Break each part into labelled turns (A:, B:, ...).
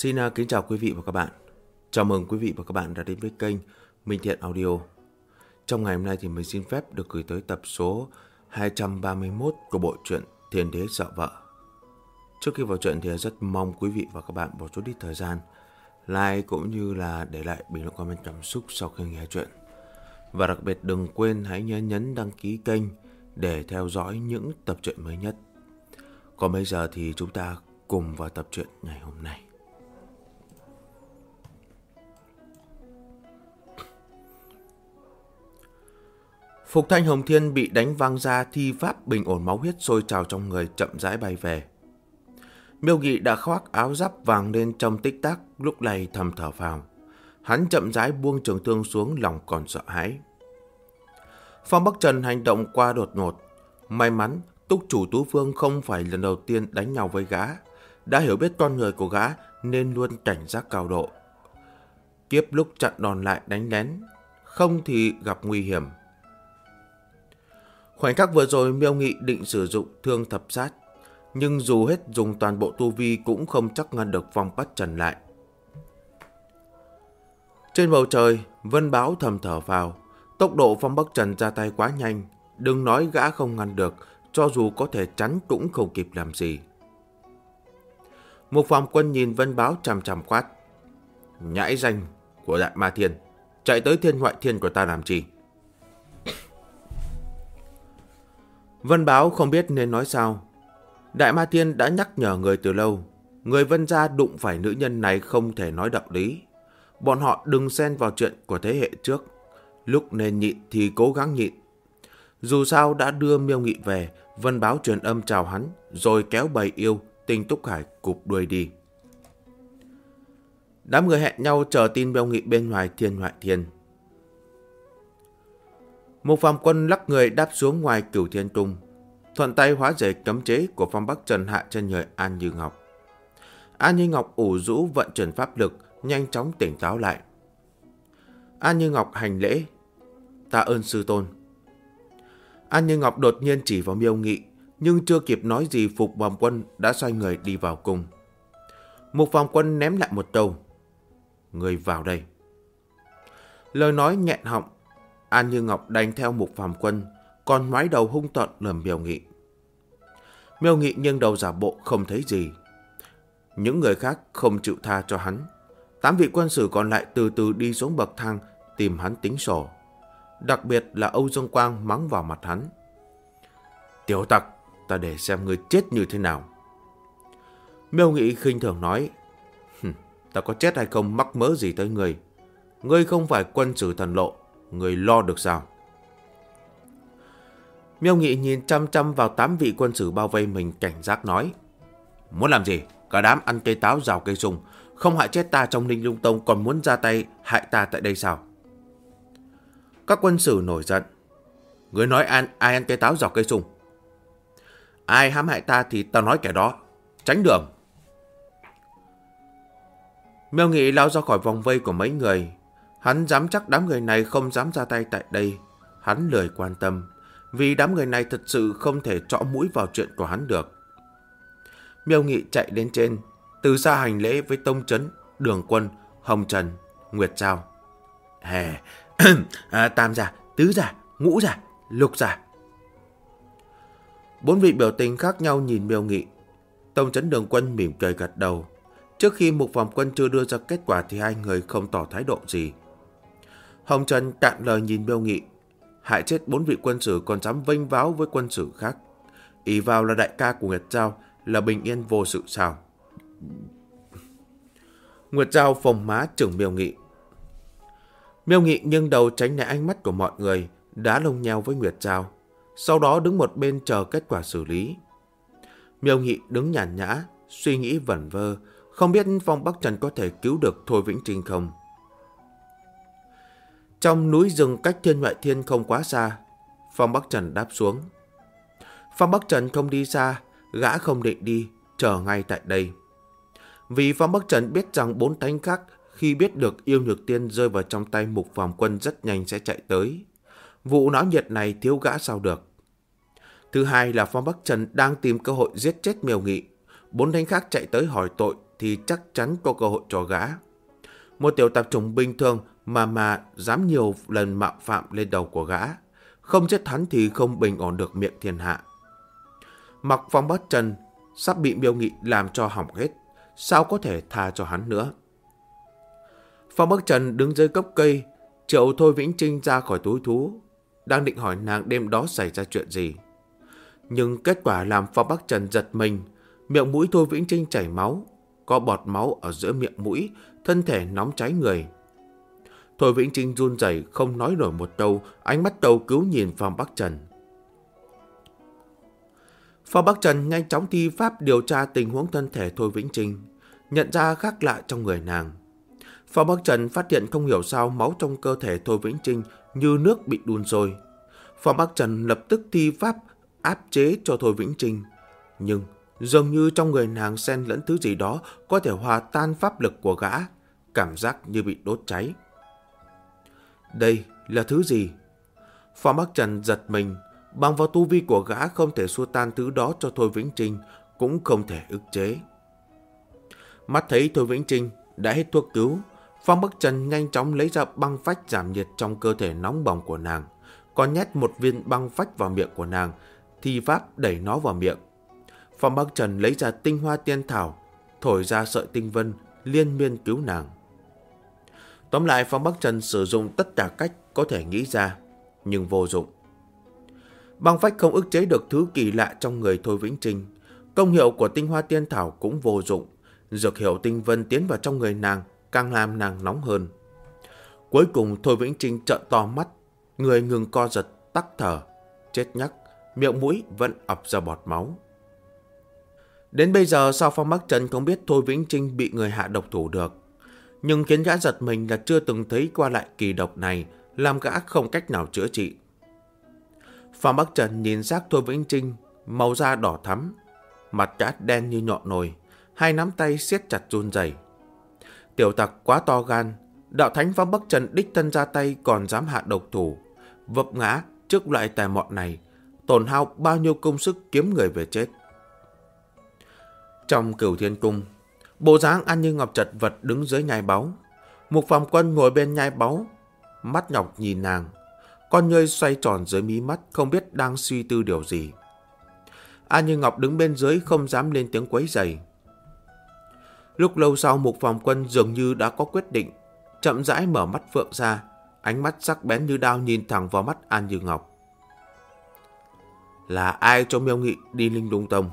A: Xin kính chào quý vị và các bạn. Chào mừng quý vị và các bạn đã đến với kênh Minh Thiện Audio. Trong ngày hôm nay thì mình xin phép được gửi tới tập số 231 của bộ truyện Thiên Đế Sợ Vợ. Trước khi vào truyện thì rất mong quý vị và các bạn bỏ chút ít thời gian like cũng như là để lại bình luận comment cảm xúc sau khi nghe truyện. Và đặc biệt đừng quên hãy nhấn đăng ký kênh để theo dõi những tập truyện mới nhất. Còn bây giờ thì chúng ta cùng vào tập truyện ngày hôm nay. Phục thanh Hồng Thiên bị đánh văng ra, thi pháp bình ổn máu huyết sôi trào trong người, chậm rãi bay về. Miêu Nghị đã khoác áo giáp vàng lên trong tích tắc, lúc này thầm thở phào. Hắn chậm rãi buông trường thương xuống, lòng còn sợ hãi. Phong Bắc Trần hành động qua đột ngột. May mắn túc chủ Tú Phương không phải lần đầu tiên đánh nhau với gã, đã hiểu biết con người của gã nên luôn cảnh giác cao độ. Kiếp lúc chặn đòn lại đánh lén, không thì gặp nguy hiểm. Khoảnh khắc vừa rồi Miêu Nghị định sử dụng thương thập sát, nhưng dù hết dùng toàn bộ tu vi cũng không chắc ngăn được Phong Bắc Trần lại. Trên bầu trời, Vân Báo thầm thở phào. Tốc độ Phong Bắc Trần ra tay quá nhanh, đừng nói gã không ngăn được, cho dù có thể chắn cũng không kịp làm gì. Một Phạm Quân nhìn Vân Báo chằm chằm quát: "Nhãi danh của Đại Ma Thiên, chạy tới Thiên Ngoại Thiên của ta làm chi?" Vân Báo không biết nên nói sao. Đại Ma Thiên đã nhắc nhở người từ lâu, người Vân gia đụng phải nữ nhân này không thể nói đạo lý. Bọn họ đừng xen vào chuyện của thế hệ trước, lúc nên nhịn thì cố gắng nhịn. Dù sao đã đưa Miêu Nghị về, Vân Báo truyền âm chào hắn, rồi kéo bầy yêu Tinh Túc Hải cụp đuôi đi. Đám người hẹn nhau chờ tin Miêu Nghị bên ngoài Thiên Ngoại Thiên. Một Phạm Quân lắc người đáp xuống ngoài Cửu Thiên Cung, thuận tay hóa giải cấm chế của Phong Bắc Trần hạ trên người An Như Ngọc. An Như Ngọc ủ rũ vận chuyển pháp lực, nhanh chóng tỉnh táo lại. An Như Ngọc hành lễ: "Tạ ơn sư tôn." An Như Ngọc đột nhiên chỉ vào Miêu Nghị, nhưng chưa kịp nói gì Phục Phạm Quân đã xoay người đi vào cung. Mục Phạm Quân ném lại một câu: "Người vào đây." Lời nói nghẹn họng, An Như Ngọc đánh theo Mục Phạm Quân, còn ngoái đầu hung tợn lườm Miêu Nghị. Miêu Nghị nghiêng đầu giả bộ không thấy gì. Những người khác không chịu tha cho hắn. 8 vị quân sử còn lại từ từ đi xuống bậc thang tìm hắn tính sổ. Đặc biệt là Âu Dương Quang mắng vào mặt hắn: "Tiểu tặc, ta để xem ngươi chết như thế nào." Miêu Nghị khinh thường nói: "Ta có chết hay không mắc mớ gì tới ngươi. Ngươi không phải quân sử thần lộ, ngươi lo được sao?" Miêu Nghị nhìn chăm chăm vào 8 vị quân sử bao vây mình, cảnh giác nói: "Muốn làm gì? Cả đám ăn cây táo rào cây sung, không hại chết ta trong Ninh Lung Tông còn muốn ra tay hại ta tại đây sao?" Các quân sử nổi giận: "Ngươi nói ai ăn cây táo rào cây sung? Ai hãm hại ta thì tao nói kẻ đó, tránh đường." Miêu Nghị lao ra khỏi vòng vây của mấy người. Hắn dám chắc đám người này không dám ra tay tại đây. Hắn lười quan tâm, vì đám người này thật sự không thể trõ mũi vào chuyện của hắn được. Miêu Nghị chạy đến trên, từ xa hành lễ với Tông Chấn, Đường Quân, Hồng Trần, Nguyệt Giao. Tam gia, tứ gia, ngũ gia, lục gia. 4 vị biểu tình khác nhau nhìn Miêu Nghị. Tông Chấn, Đường Quân mỉm cười gật đầu. Trước khi Mục Phạm Quân chưa đưa ra kết quả thì hai người không tỏ thái độ gì. Hồng Trần cạn lời nhìn Miêu Nghị: "Hại chết 4 vị quân sử còn dám vênh váo với quân sử khác, ỷ vào là đại ca của Nguyệt Giao, là bình yên vô sự sao?" Nguyệt Giao phồng má chừng Miêu Nghị. Miêu Nghị nghiêng đầu tránh né ánh mắt của mọi người, đá lông nheo với Nguyệt Giao, sau đó đứng một bên chờ kết quả xử lý. Miêu Nghị đứng nhàn nhã, suy nghĩ vẩn vơ, không biết Phong Bắc Trần có thể cứu được Thôi Vĩnh Trinh không. Trong núi rừng cách Thiên Ngoại Thiên không quá xa, Phong Bắc Trần đáp xuống. Phong Bắc Trần không đi xa, gã không định đi, chờ ngay tại đây. Vì Phong Bắc Trần biết rằng 4 thánh khác khi biết được Yêu Nhược Tiên rơi vào trong tay Mục Phạm Quân rất nhanh sẽ chạy tới. Vụ náo nhiệt này thiếu gã sao được. Thứ hai là Phong Bắc Trần đang tìm cơ hội giết chết Miêu Nghị. 4 thánh khác chạy tới hỏi tội thì chắc chắn có cơ hội cho gã. Một tiểu tạp chủng bình thường mà dám nhiều lần mạo phạm lên đầu của gã. Không giết hắn thì không bình ổn được miệng thiên hạ. Mặc Phong Bắc Trần sắp bị Miêu Nghị làm cho hỏng hết, sao có thể tha cho hắn nữa. Phong Bắc Trần đứng dưới gốc cây, triệu Thôi Vĩnh Trinh ra khỏi túi thú, đang định hỏi nàng đêm đó xảy ra chuyện gì. Nhưng kết quả làm Phong Bắc Trần giật mình, miệng mũi Thôi Vĩnh Trinh chảy máu, có bọt máu ở giữa miệng mũi, thân thể nóng cháy người. Thôi Vĩnh Trinh run rẩy không nói nổi một câu, ánh mắt cầu cứu nhìn Phong Bắc Trần. Phong Bắc Trần nhanh chóng thi pháp điều tra tình huống thân thể Thôi Vĩnh Trinh, nhận ra khác lạ trong người nàng. Phong Bắc Trần phát hiện không hiểu sao máu trong cơ thể Thôi Vĩnh Trinh như nước bị đun sôi. Phong Bắc Trần lập tức thi pháp áp chế cho Thôi Vĩnh Trinh, nhưng dường như trong người nàng xen lẫn thứ gì đó có thể hòa tan pháp lực của gã, cảm giác như bị đốt cháy. Đây là thứ gì? Phong Bắc Trần giật mình, bằng vào tu vi của gã không thể xua tan thứ đó cho Thôi Vĩnh Trinh, cũng không thể ức chế. Mắt thấy Thôi Vĩnh Trinh đã hết thuốc cứu, Phong Bắc Trần nhanh chóng lấy ra băng phách giảm nhiệt trong cơ thể nóng bỏng của nàng, còn nhét một viên băng phách vào miệng của nàng, thi pháp đẩy nó vào miệng. Phong Bắc Trần lấy ra tinh hoa tiên thảo, thổi ra sợi tinh vân, liên miên cứu nàng. Tóm lại, Phong Bắc Trần sử dụng tất cả cách có thể nghĩ ra, nhưng vô dụng. Băng phách không ức chế được thứ kỳ lạ trong người Thôi Vĩnh Trinh. Công hiệu của tinh hoa tiên thảo cũng vô dụng. Dược hiệu tinh vân tiến vào trong người nàng, càng làm nàng nóng hơn. Cuối cùng Thôi Vĩnh Trinh trợn to mắt, người ngừng co giật, tắc thở, chết nhắc, miệng mũi vẫn ập ra bọt máu. Đến bây giờ sao Phong Bắc Trần không biết Thôi Vĩnh Trinh bị người hạ độc thủ được. Nhưng khiến gã giật mình là chưa từng thấy qua lại kỳ độc này, làm gã không cách nào chữa trị. Phong Bắc Trần nhìn xác Thôi Vĩnh Trinh, màu da đỏ thắm, mặt gã đen như nhọn nồi, hai nắm tay siết chặt run rẩy. Tiểu tặc quá to gan, đạo thánh Phong Bắc Trần đích thân ra tay còn dám hạ độc thủ, vấp ngã trước loại tài mọn này, tổn hao bao nhiêu công sức kiếm người về chết. Trong Cửu Thiên Cung, bộ dáng An Như Ngọc chật vật đứng dưới nhai báu. Mục Phàm Quân ngồi bên nhai báu, mắt nhọc nhìn nàng, con ngươi xoay tròn dưới mí mắt, không biết đang suy tư điều gì. An Như Ngọc đứng bên dưới không dám lên tiếng quấy rầy. Lúc lâu sau, Mục Phàm Quân dường như đã có quyết định, chậm rãi mở mắt phượng ra, ánh mắt sắc bén như đao nhìn thẳng vào mắt An Như Ngọc. Là ai cho Miêu Nghị đi Linh Lung Tông?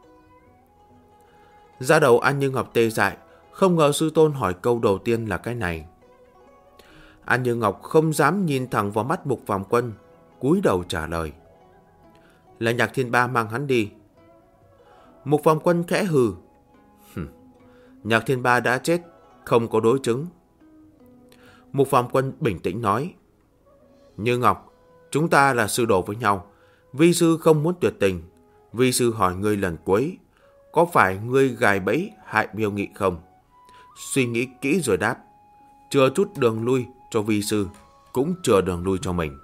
A: Da đầu An Như Ngọc tê dại, không ngờ sư tôn hỏi câu đầu tiên là cái này. An Như Ngọc không dám nhìn thẳng vào mắt Mục Phàm Quân, cúi đầu trả lời. Là Nhạc Thiên Ba mang hắn đi. Mục Phàm Quân khẽ hừ. Nhạc Thiên Ba đã chết, không có đối chứng. Mục Phàm Quân bình tĩnh nói. Như Ngọc, chúng ta là sư đồ với nhau. Vi sư không muốn tuyệt tình. Vi sư hỏi ngươi lần cuối, có phải ngươi gài bẫy hại Miêu Nghị không? Suy nghĩ kỹ rồi đáp. Chừa chút đường lui cho vi sư, cũng chừa đường lui cho mình.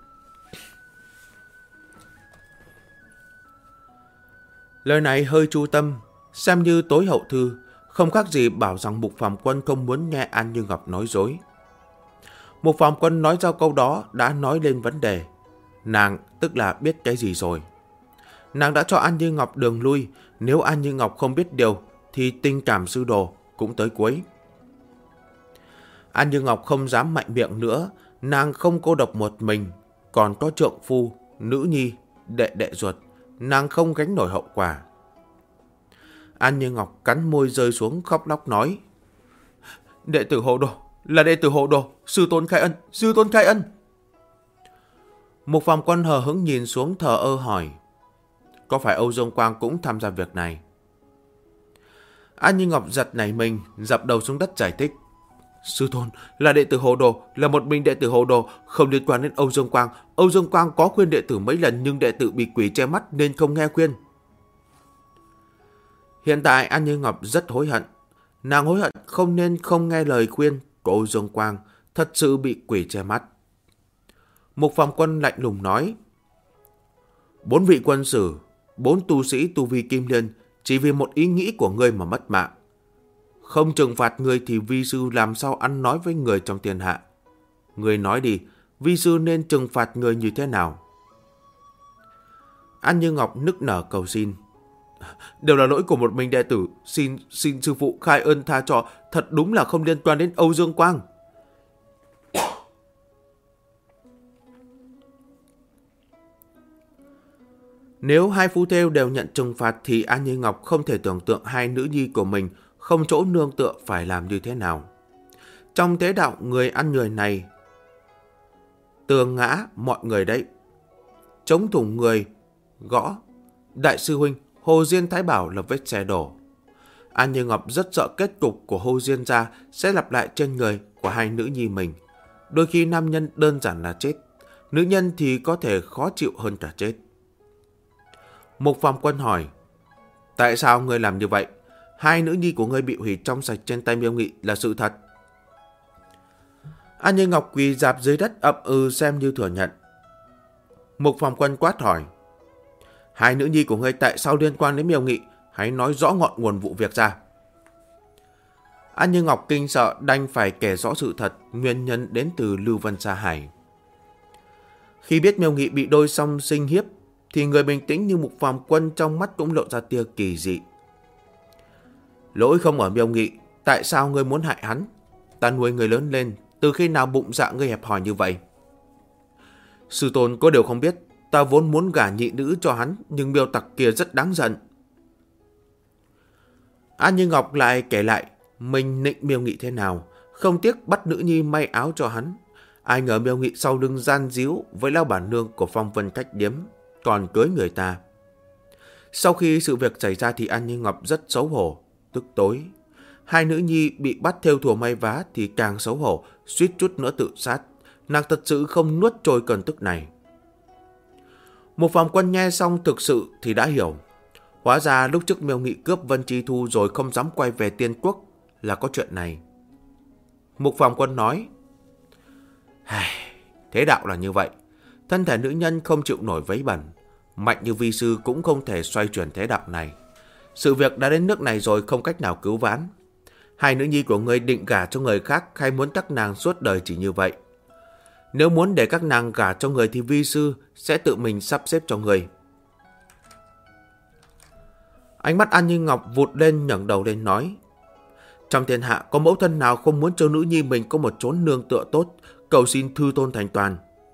A: Lời này hơi chu tâm, xem như tối hậu thư, không khác gì bảo rằng Mục Phàm Quân không muốn nghe An Như Ngọc nói dối. Mục Phàm Quân nói ra câu đó đã nói lên vấn đề. Nàng tức là biết cái gì rồi. Nàng đã cho An Như Ngọc đường lui, nếu An Như Ngọc không biết điều thì tình cảm sư đồ cũng tới cuối. An Như Ngọc không dám mạnh miệng nữa, nàng không cô độc một mình, còn có trượng phu, nữ nhi, đệ ruột, nàng không gánh nổi hậu quả. An Như Ngọc cắn môi rơi xuống khóc lóc nói. Đệ tử hộ đồ, là đệ tử hộ đồ, sư tôn khai ân, sư tôn khai ân. Mục Phàm Quân hờ hững nhìn xuống thờ ơ hỏi. Có phải Âu Dương Quang cũng tham gia việc này? An Như Ngọc giật nảy mình, dập đầu xuống đất giải thích. Sư tôn, là đệ tử hộ đồ, là một mình đệ tử hộ đồ, không liên quan đến Âu Dương Quang. Âu Dương Quang có khuyên đệ tử mấy lần nhưng đệ tử bị quỷ che mắt nên không nghe khuyên. Hiện tại An Như Ngọc rất hối hận. Nàng hối hận không nên không nghe lời khuyên của Âu Dương Quang, thật sự bị quỷ che mắt. Mục Phàm Quân lạnh lùng nói. 4 vị quân sử, 4 tu sĩ tu vi kim liên, chỉ vì một ý nghĩ của ngươi mà mất mạng. không trừng phạt ngươi thì vi sư làm sao ăn nói với người trong thiên hạ. Ngươi nói đi, vi sư nên trừng phạt người như thế nào? An Như Ngọc nức nở cầu xin. Đều là lỗi của một mình đệ tử, xin sư phụ khai ơn tha cho, thật đúng là không liên quan đến Âu Dương Quang. Nếu hai phu thêu đều nhận trừng phạt thì An Như Ngọc không thể tưởng tượng hai nữ nhi của mình không chỗ nương tựa phải làm như thế nào. Trong thế đạo người ăn người này, tường ngã mọi người đấy. Chống thủng người, gõ. Đại sư huynh, Hồ Diên Thái Bảo là vết xe đổ. An Như Ngọc rất sợ kết cục của Hồ Diên gia sẽ lặp lại trên người của hai nữ nhi mình. Đôi khi nam nhân đơn giản là chết, nữ nhân thì có thể khó chịu hơn cả chết. Mục Phạm Quân hỏi, tại sao ngươi làm như vậy? Hai nữ nhi của ngươi bị hủy trong sạch trên tay Miêu Nghị là sự thật. An Như Ngọc quỳ rạp dưới đất ậm xem như thừa nhận. Mục Phạm Quân quát hỏi, hai nữ nhi của ngươi tại sao liên quan đến Miêu Nghị? Hãy nói rõ ngọn nguồn vụ việc ra. An Như Ngọc kinh sợ đành phải kể rõ sự thật, nguyên nhân đến từ Lưu Vân Sa Hải. Khi biết Miêu Nghị bị đôi song sinh hiếp, thì người bình tĩnh như Mục Phạm Quân trong mắt cũng lộ ra tia kỳ dị. Lỗi không ở Miêu Nghị, tại sao ngươi muốn hại hắn? Ta nuôi người lớn lên, từ khi nào bụng dạ ngươi hẹp hòi như vậy? Sư tôn có điều không biết, ta vốn muốn gả nhị nữ cho hắn, nhưng Miêu tặc kia rất đáng giận. An Như Ngọc lại kể lại mình nịnh Miêu Nghị thế nào, không tiếc bắt nữ nhi may áo cho hắn. Ai ngờ Miêu Nghị sau lưng gian díu với lao bản nương của Phong Vân Khách Điếm, còn cưới người ta. Sau khi sự việc xảy ra thì An Như Ngọc rất xấu hổ, tức tối. Hai nữ nhi bị bắt thêu thùa may vá thì càng xấu hổ, suýt chút nữa tự sát. Nàng thật sự không nuốt trôi cơn tức này. Một Phạm Quân nghe xong thực sự thì đã hiểu. Hóa ra lúc trước Miêu Nghị cướp Vân Chi Thu rồi không dám quay về Tiên Quốc là có chuyện này. Mục Phạm Quân nói, thế đạo là như vậy. Thân thể nữ nhân không chịu nổi vấy bẩn. Mạnh như vi sư cũng không thể xoay chuyển thế đạo này. Sự việc đã đến nước này rồi, không cách nào cứu vãn. Hai nữ nhi của ngươi định gả cho người khác hay muốn các nàng suốt đời chỉ như vậy? Nếu muốn để các nàng gả cho người thì vi sư sẽ tự mình sắp xếp cho người. Ánh mắt An Như Ngọc vụt lên, ngẩng đầu lên nói, trong thiên hạ có mẫu thân nào không muốn cho nữ nhi mình có một chốn nương tựa tốt, cầu xin thư tôn thành toàn.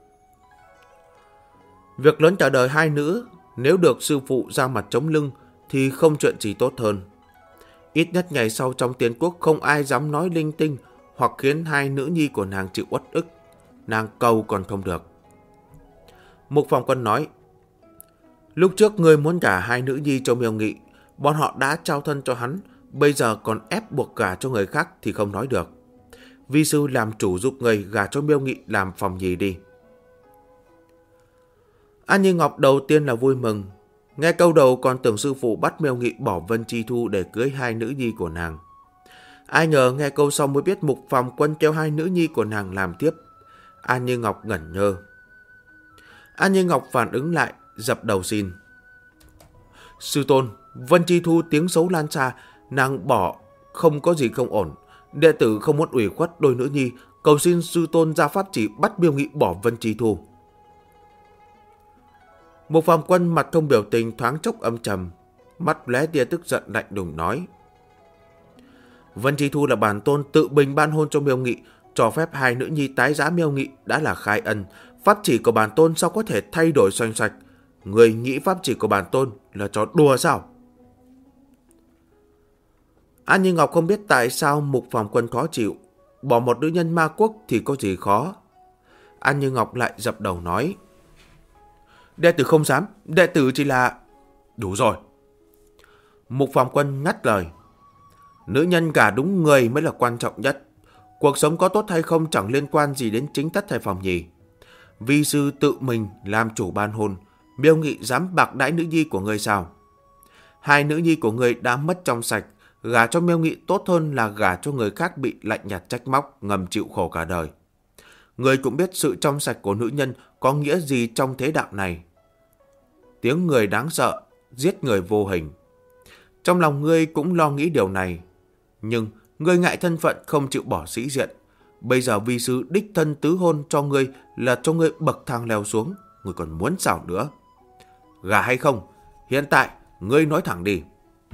A: Việc lớn cả đời hai nữ, nếu được sư phụ ra mặt chống lưng thì không chuyện gì tốt hơn. Ít nhất ngày sau trong Tiên Quốc không ai dám nói linh tinh hoặc khiến hai nữ nhi của nàng chịu uất ức. Nàng cầu còn không được. Mục Phạm Quân nói, lúc trước ngươi muốn gả hai nữ nhi cho Miêu Nghị, bọn họ đã trao thân cho hắn, bây giờ còn ép buộc gả cho người khác thì không nói được. Vi sư làm chủ giúp người gả cho Miêu Nghị làm phòng nhì đi. An Như Ngọc đầu tiên là vui mừng. Nghe câu đầu còn tưởng sư phụ bắt Miêu Nghị bỏ Vân Chi Thu để cưới hai nữ nhi của nàng. Ai ngờ nghe câu sau mới biết Mục Phạm Quân kêu hai nữ nhi của nàng làm tiếp. An Như Ngọc ngẩn ngơ. An Như Ngọc phản ứng lại, dập đầu xin. Sư tôn, Vân Chi Thu tiếng xấu lan xa, nàng bỏ không có gì không ổn. Đệ tử không muốn ủy khuất đôi nữ nhi, cầu xin sư tôn ra pháp chỉ bắt Miêu Nghị bỏ Vân Chi Thu. Mục Phạm Quân mặt không biểu tình, thoáng chốc âm trầm, mắt lóe tia tức giận lạnh lùng nói, Vân Chi Thu là bản tôn tự mình ban hôn cho Miêu Nghị, cho phép hai nữ nhi tái giá Miêu Nghị đã là khai ân, pháp chỉ của bản tôn sao có thể thay đổi xoành xoạch? Người nghĩ pháp chỉ của bản tôn là trò đùa sao? An Như Ngọc không biết tại sao Mục Phạm Quân khó chịu, bỏ một nữ nhân ma quốc thì có gì khó. An Như Ngọc lại dập đầu nói, đệ tử không dám, đệ tử chỉ là... Đủ rồi. Mục Phạm Quân ngắt lời, nữ nhân gả đúng người mới là quan trọng nhất. Cuộc sống có tốt hay không chẳng liên quan gì đến chính thất hay phòng nhì. Vi sư tự mình làm chủ ban hôn, Miêu Nghị dám bạc đãi nữ nhi của ngươi sao? Hai nữ nhi của ngươi đã mất trong sạch, gả cho Miêu Nghị tốt hơn là gả cho người khác bị lạnh nhạt trách móc, ngầm chịu khổ cả đời. Ngươi cũng biết sự trong sạch của nữ nhân có nghĩa gì trong thế đạo này. Tiếng người đáng sợ, giết người vô hình. Trong lòng ngươi cũng lo nghĩ điều này. Nhưng Ngươi ngại thân phận không chịu bỏ sĩ diện. Bây giờ vi sư đích thân tứ hôn cho ngươi là cho ngươi bậc thang leo xuống. Ngươi còn muốn sao nữa? Gả hay không? Hiện tại, ngươi nói thẳng đi.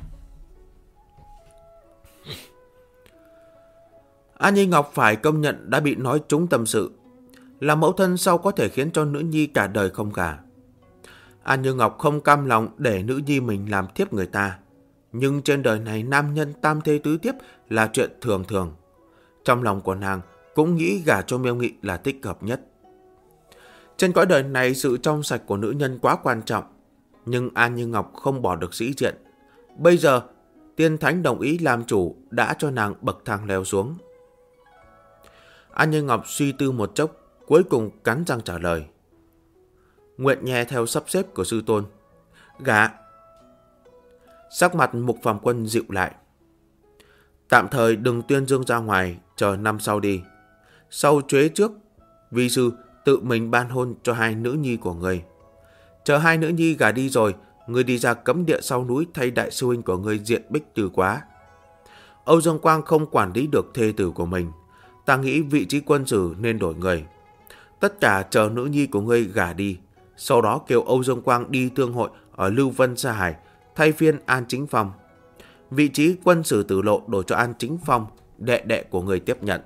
A: An Nhi Ngọc phải công nhận đã bị nói trúng tâm sự. Là mẫu thân sao có thể khiến cho nữ nhi cả đời không gả? An Như Ngọc không cam lòng để nữ nhi mình làm thiếp người ta. Nhưng trên đời này nam nhân tam thê tứ thiếp là chuyện thường thường. Trong lòng của nàng cũng nghĩ gả cho Miêu Nghị là thích hợp nhất. Trên cõi đời này sự trong sạch của nữ nhân quá quan trọng. Nhưng An Như Ngọc không bỏ được sĩ diện. Bây giờ tiên thánh đồng ý làm chủ đã cho nàng bậc thang leo xuống. An Như Ngọc suy tư một chốc, cuối cùng cắn răng trả lời. Nguyện nghe theo sắp xếp của sư tôn. Gả. Sắc mặt Mục Phàm Quân dịu lại. Tạm thời đừng tuyên dương ra ngoài, chờ năm sau đi. Sau chuế trước, vi sư tự mình ban hôn cho hai nữ nhi của người. Chờ hai nữ nhi gả đi rồi, người đi ra cấm địa sau núi thay đại sư huynh của người Diện Bích Từ Quá. Âu Dương Quang không quản lý được thê tử của mình. Ta nghĩ vị trí quân sử nên đổi người. Tất cả chờ nữ nhi của ngươi gả đi. Sau đó kêu Âu Dương Quang đi tương hội ở Lưu Vân Sa Hải, thay phiên An Chính Phong. Vị trí quân sử Tử Lộ đổi cho An Chính Phong, đệ đệ của người tiếp nhận.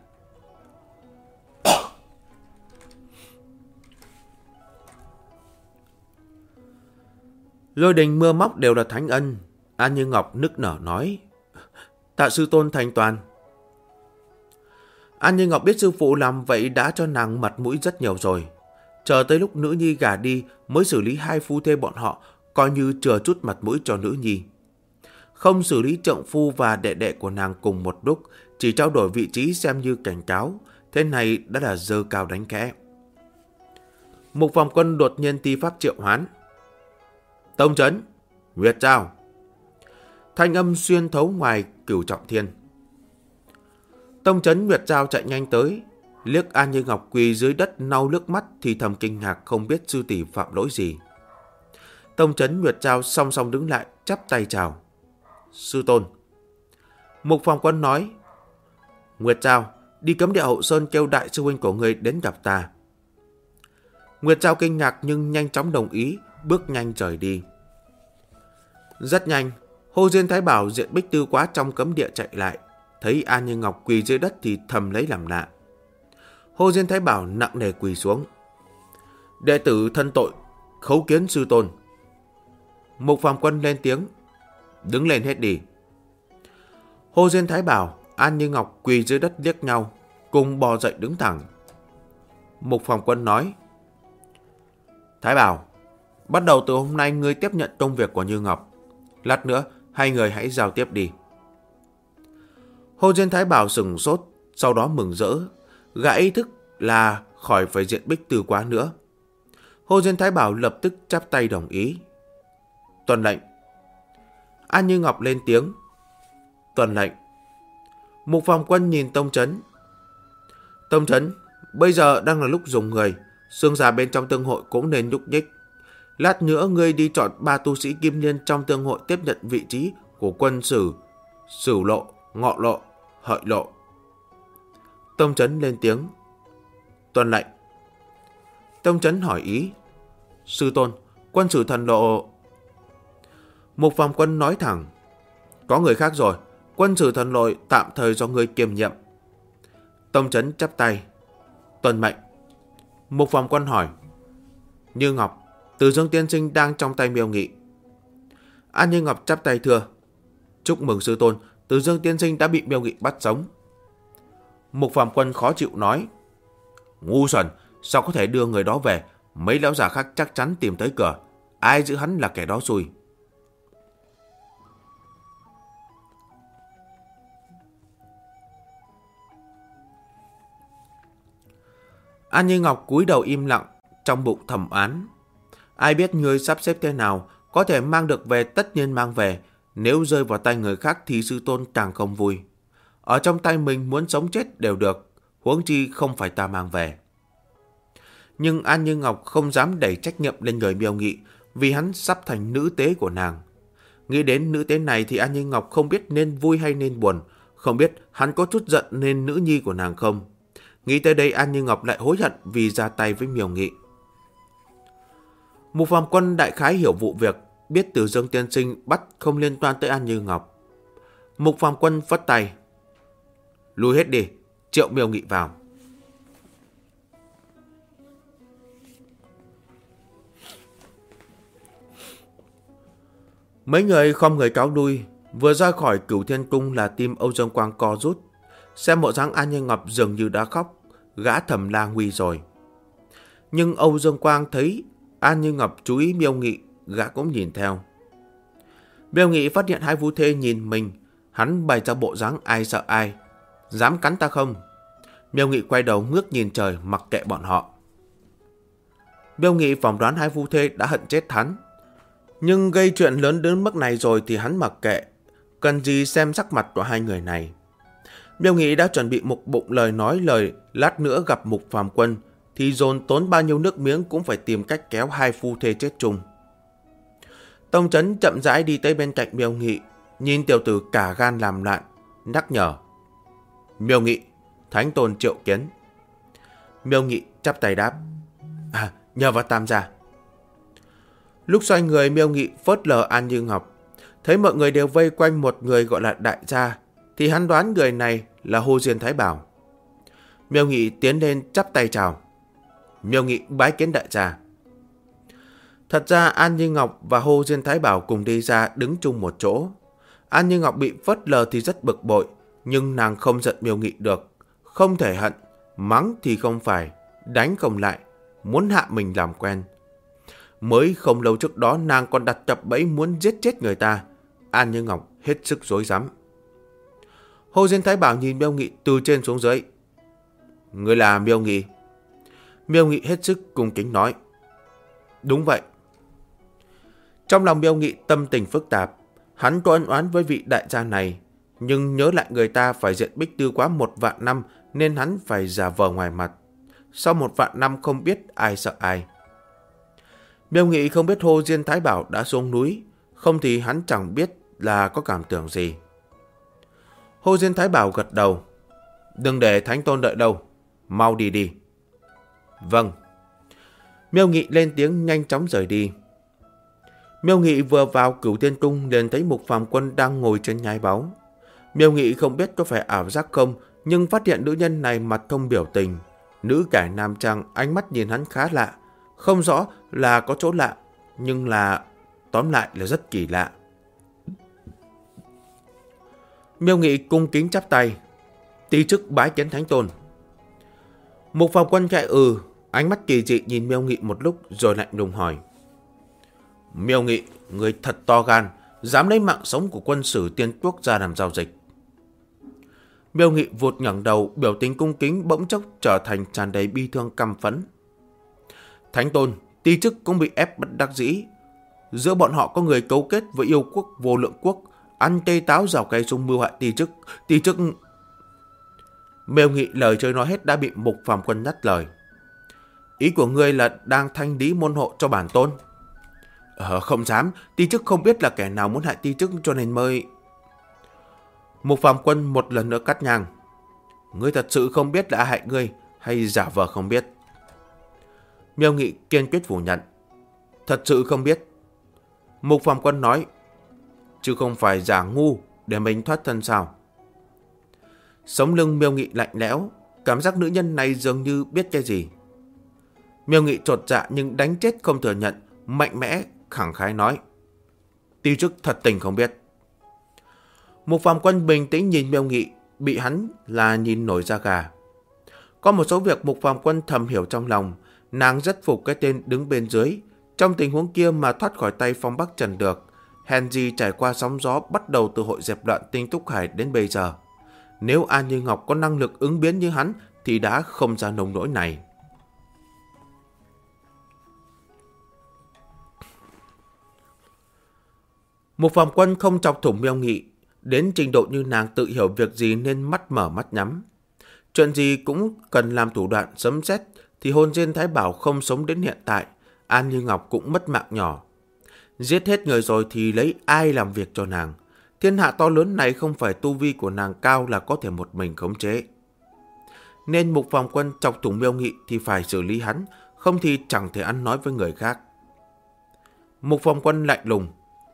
A: Lôi đình mưa móc đều là thánh ân. An Như Ngọc nức nở nói. Tạ sư tôn thành toàn. An Như Ngọc biết sư phụ làm vậy đã cho nàng mặt mũi rất nhiều rồi. Chờ tới lúc nữ nhi gả đi mới xử lý hai phu thê bọn họ, coi như chừa chút mặt mũi cho nữ nhi. Không xử lý trượng phu và đệ đệ của nàng cùng một lúc, chỉ trao đổi vị trí xem như cảnh cáo. Thế này đã là giơ cao đánh khẽ. Mục Phàm Quân đột nhiên thi pháp triệu hoán. Tông Trấn, Nguyệt Giao. Thanh âm xuyên thấu ngoài Cửu Trọng Thiên. Tông Trấn Nguyệt Giao chạy nhanh tới, liếc An Như Ngọc quỳ dưới đất lau nước mắt thì thầm kinh ngạc không biết sư tỷ phạm lỗi gì. Tông Trấn Nguyệt Giao song song đứng lại chắp tay chào. Sư tôn. Mục Phàm Quân nói. Nguyệt Giao, đi cấm địa Hậu Sơn kêu đại sư huynh của người đến gặp ta. Nguyệt Giao kinh ngạc nhưng nhanh chóng đồng ý, bước nhanh rời đi. Rất nhanh, Hồ Diên Thái Bảo Diện Bích Tư Quá trong cấm địa chạy lại, thấy An Như Ngọc quỳ dưới đất thì thầm lấy làm lạ. Hồ Diên Thái Bảo nặng nề quỳ xuống. Đệ tử thân tội, khấu kiến sư tôn. Mục Phàm Quân lên tiếng. Đứng lên hết đi. Hồ Diên Thái Bảo, An Như Ngọc quỳ dưới đất liếc nhau, cùng bò dậy đứng thẳng. Mục Phàm Quân nói. Thái Bảo, bắt đầu từ hôm nay ngươi tiếp nhận công việc của Như Ngọc. Lát nữa, hai người hãy giao tiếp đi. Hồ Diên Thái Bảo sừng sốt, sau đó mừng rỡ. Gã ý thức là khỏi phải Diện Bích Từ Quá nữa. Hồ Diên Thái Bảo lập tức chắp tay đồng ý. Tuân lệnh. An Như Ngọc lên tiếng. Tuân lệnh. Mục Phàm Quân nhìn Tông Trấn. Tông Trấn, bây giờ đang là lúc dùng người. Xương già bên trong tương hội cũng nên nhúc nhích. Lát nữa ngươi đi chọn 3 tu sĩ kim liên trong tương hội tiếp nhận vị trí của quân sử, Sửu Lộ, Ngọ Lộ, Hợi Lộ. Tông Trấn lên tiếng. Tuân lệnh. Tông Trấn hỏi ý. Sư tôn, quân sử Thần Lộ. Mục Phàm Quân nói thẳng. Có người khác rồi, quân sử Thần Lộ tạm thời do ngươi kiêm nhiệm. Tông Trấn chắp tay. Tuân mệnh. Mục Phàm Quân hỏi. Như Ngọc, Từ Dương tiên sinh đang trong tay Miêu Nghị. An Như Ngọc chắp tay thưa. Chúc mừng sư tôn, Từ Dương tiên sinh đã bị Miêu Nghị bắt sống. Mục Phàm Quân khó chịu nói. Ngu xuẩn, sao có thể đưa người đó về? Mấy lão già khác chắc chắn tìm tới cửa. Ai giữ hắn là kẻ đó xui. An Như Ngọc cúi đầu im lặng, trong bụng thầm oán. Ai biết ngươi sắp xếp thế nào, có thể mang được về tất nhiên mang về. Nếu rơi vào tay người khác thì sư tôn càng không vui. Ở trong tay mình muốn sống chết đều được, huống chi không phải ta mang về. Nhưng An Như Ngọc không dám đẩy trách nhiệm lên người Miêu Nghị, vì hắn sắp thành nữ tế của nàng. Nghĩ đến nữ tế này thì An Như Ngọc không biết nên vui hay nên buồn, Không biết hắn có chút giận nên nữ nhi của nàng không? Nghĩ tới đây An Như Ngọc lại hối hận vì ra tay với Miêu Nghị. Mục Phàm Quân đại khái hiểu vụ việc, biết Từ Dương tiên sinh bắt không liên quan tới An Như Ngọc. Mục Phàm Quân phất tay. Lui hết đi, triệu Miêu Nghị vào. Mấy người khom người cáo lui, vừa ra khỏi Cửu Thiên Cung là tim Âu Dương Quang co rút. Xem bộ dáng An Như Ngọc dường như đã khóc, gã thầm la nguy rồi. Nhưng Âu Dương Quang thấy An Như Ngọc chú ý Miêu Nghị, gã cũng nhìn theo. Miêu Nghị phát hiện hai phu thê nhìn mình, hắn bày ra bộ dáng ai sợ ai. Dám cắn ta không? Miêu Nghị quay đầu ngước nhìn trời mặc kệ bọn họ. Miêu Nghị phỏng đoán hai phu thê đã hận chết hắn. Nhưng gây chuyện lớn đến mức này rồi thì hắn mặc kệ. Cần gì xem sắc mặt của hai người này. Miêu Nghị đã chuẩn bị một bụng lời, lát nữa gặp Mục Phàm Quân thì dồn tốn bao nhiêu nước miếng cũng phải tìm cách kéo hai phu thê chết chung. Tông Chấn chậm rãi đi tới bên cạnh Miêu Nghị, nhìn tiểu tử cả gan làm loạn, nhắc nhở. Miêu Nghị, Thánh Tôn triệu kiến. Miêu Nghị chắp tay đáp. Nhờ vào Tam gia. Lúc xoay người, Miêu Nghị phớt lờ An Như Ngọc. Thấy mọi người đều vây quanh một người gọi là đại gia, thì hắn đoán người này là Hồ Diên Thái Bảo. Miêu Nghị tiến lên chắp tay chào. Miêu Nghị bái kiến đại gia. Thật ra An Như Ngọc và Hồ Diên Thái Bảo cùng đi ra đứng chung một chỗ. An Như Ngọc bị phớt lờ thì rất bực bội, nhưng nàng không giận Miêu Nghị được. Không thể hận, mắng thì không phải, đánh không lại, muốn hạ mình làm quen. Mới không lâu trước đó nàng còn đặt cặp bẫy muốn giết chết người ta. An Như Ngọc hết sức rối rắm. Hồ Diên Thái Bảo nhìn Miêu Nghị từ trên xuống dưới. Người là Miêu Nghị? Miêu Nghị hết sức cung kính nói. Đúng vậy. Trong lòng Miêu Nghị tâm tình phức tạp. Hắn có ân oán với vị đại gia này, nhưng nhớ lại người ta phải diện Bích Tư quá 1 vạn năm nên hắn phải giả vờ ngoài mặt. Sau 1 vạn năm không biết ai sợ ai. Miêu Nghị không biết Hồ Diên Thái Bảo đã xuống núi, không thì hắn chẳng biết là có cảm tưởng gì. Hồ Diên Thái Bảo gật đầu. Đừng để Thánh Tôn đợi đâu, mau đi đi. Vâng. Miêu Nghị lên tiếng nhanh chóng rời đi. Miêu Nghị vừa vào Cửu Thiên Cung liền thấy Mục Phàm Quân đang ngồi trên nhai báu. Miêu Nghị không biết có phải ảo giác không, nhưng phát hiện nữ nhân này mặt không biểu tình. Nữ cải nam trang, ánh mắt nhìn hắn khá lạ. Không rõ là có chỗ lạ, nhưng tóm lại là rất kỳ lạ. Miêu Nghị cung kính chắp tay. Tí chức bái kiến Thánh Tôn. Mục Phàm Quân chạy ánh mắt kỳ dị nhìn Miêu Nghị một lúc rồi lạnh lùng hỏi. Miêu Nghị, người thật to gan, dám lấy mạng sống của quân sử tiên quốc ra làm giao dịch. Miêu Nghị vụt ngẩng đầu, biểu tình cung kính bỗng chốc trở thành tràn đầy bi thương căm phẫn. Thánh Tôn, Ti chức cũng bị ép bất đắc dĩ. Giữa bọn họ có người cấu kết với yêu quốc Vô Lượng Quốc, ăn tây táo rào cây sung mưu hại Ti chức. Ti chức... Miêu Nghị lời chưa nói hết đã bị Mục Phàm Quân ngắt lời. Ý của ngươi là đang thanh lý môn hộ cho bản tôn? Không dám, Ti chức không biết là kẻ nào muốn hại Ti chức cho nên mới... Mục Phàm Quân một lần nữa cắt ngang. Ngươi thật sự không biết là hại ngươi hay giả vờ không biết? Miêu Nghị kiên quyết phủ nhận. Thật sự không biết. Mục Phàm Quân nói. Chứ không phải giả ngu để mình thoát thân sao? Sống lưng Miêu Nghị lạnh lẽo, cảm giác nữ nhân này dường như biết cái gì. Miêu Nghị chột dạ nhưng đánh chết không thừa nhận, mạnh mẽ, khẳng khái nói. Ti chức thật tình không biết. Mục Phàm Quân bình tĩnh nhìn Miêu Nghị, bị hắn là nhìn nổi da gà. Có một số việc Mục Phàm Quân thầm hiểu trong lòng, nàng rất phục cái tên đứng bên dưới. Trong tình huống kia mà thoát khỏi tay Phong Bắc Trần được, hèn gì trải qua sóng gió bắt đầu từ hội dẹp loạn Tinh Túc Hải đến bây giờ. Nếu An Như Ngọc có năng lực ứng biến như hắn thì đã không ra nông nỗi này. Mục Phàm Quân không chọc thủng Miêu Nghị, đến trình độ như nàng tự hiểu việc gì nên mắt mở mắt nhắm. Chuyện gì cũng cần làm thủ đoạn sấm sét thì Hồn Diên Thái Bảo không sống đến hiện tại, An Như Ngọc cũng mất mạng nhỏ. Giết hết người rồi thì lấy ai làm việc cho nàng? thiên hạ to lớn này không phải tu vi của nàng cao là có thể một mình khống chế. Nên Mục Phàm Quân chọc thủng Miêu Nghị thì phải xử lý hắn, không thì chẳng thể ăn nói với người khác. Mục Phàm Quân lạnh lùng.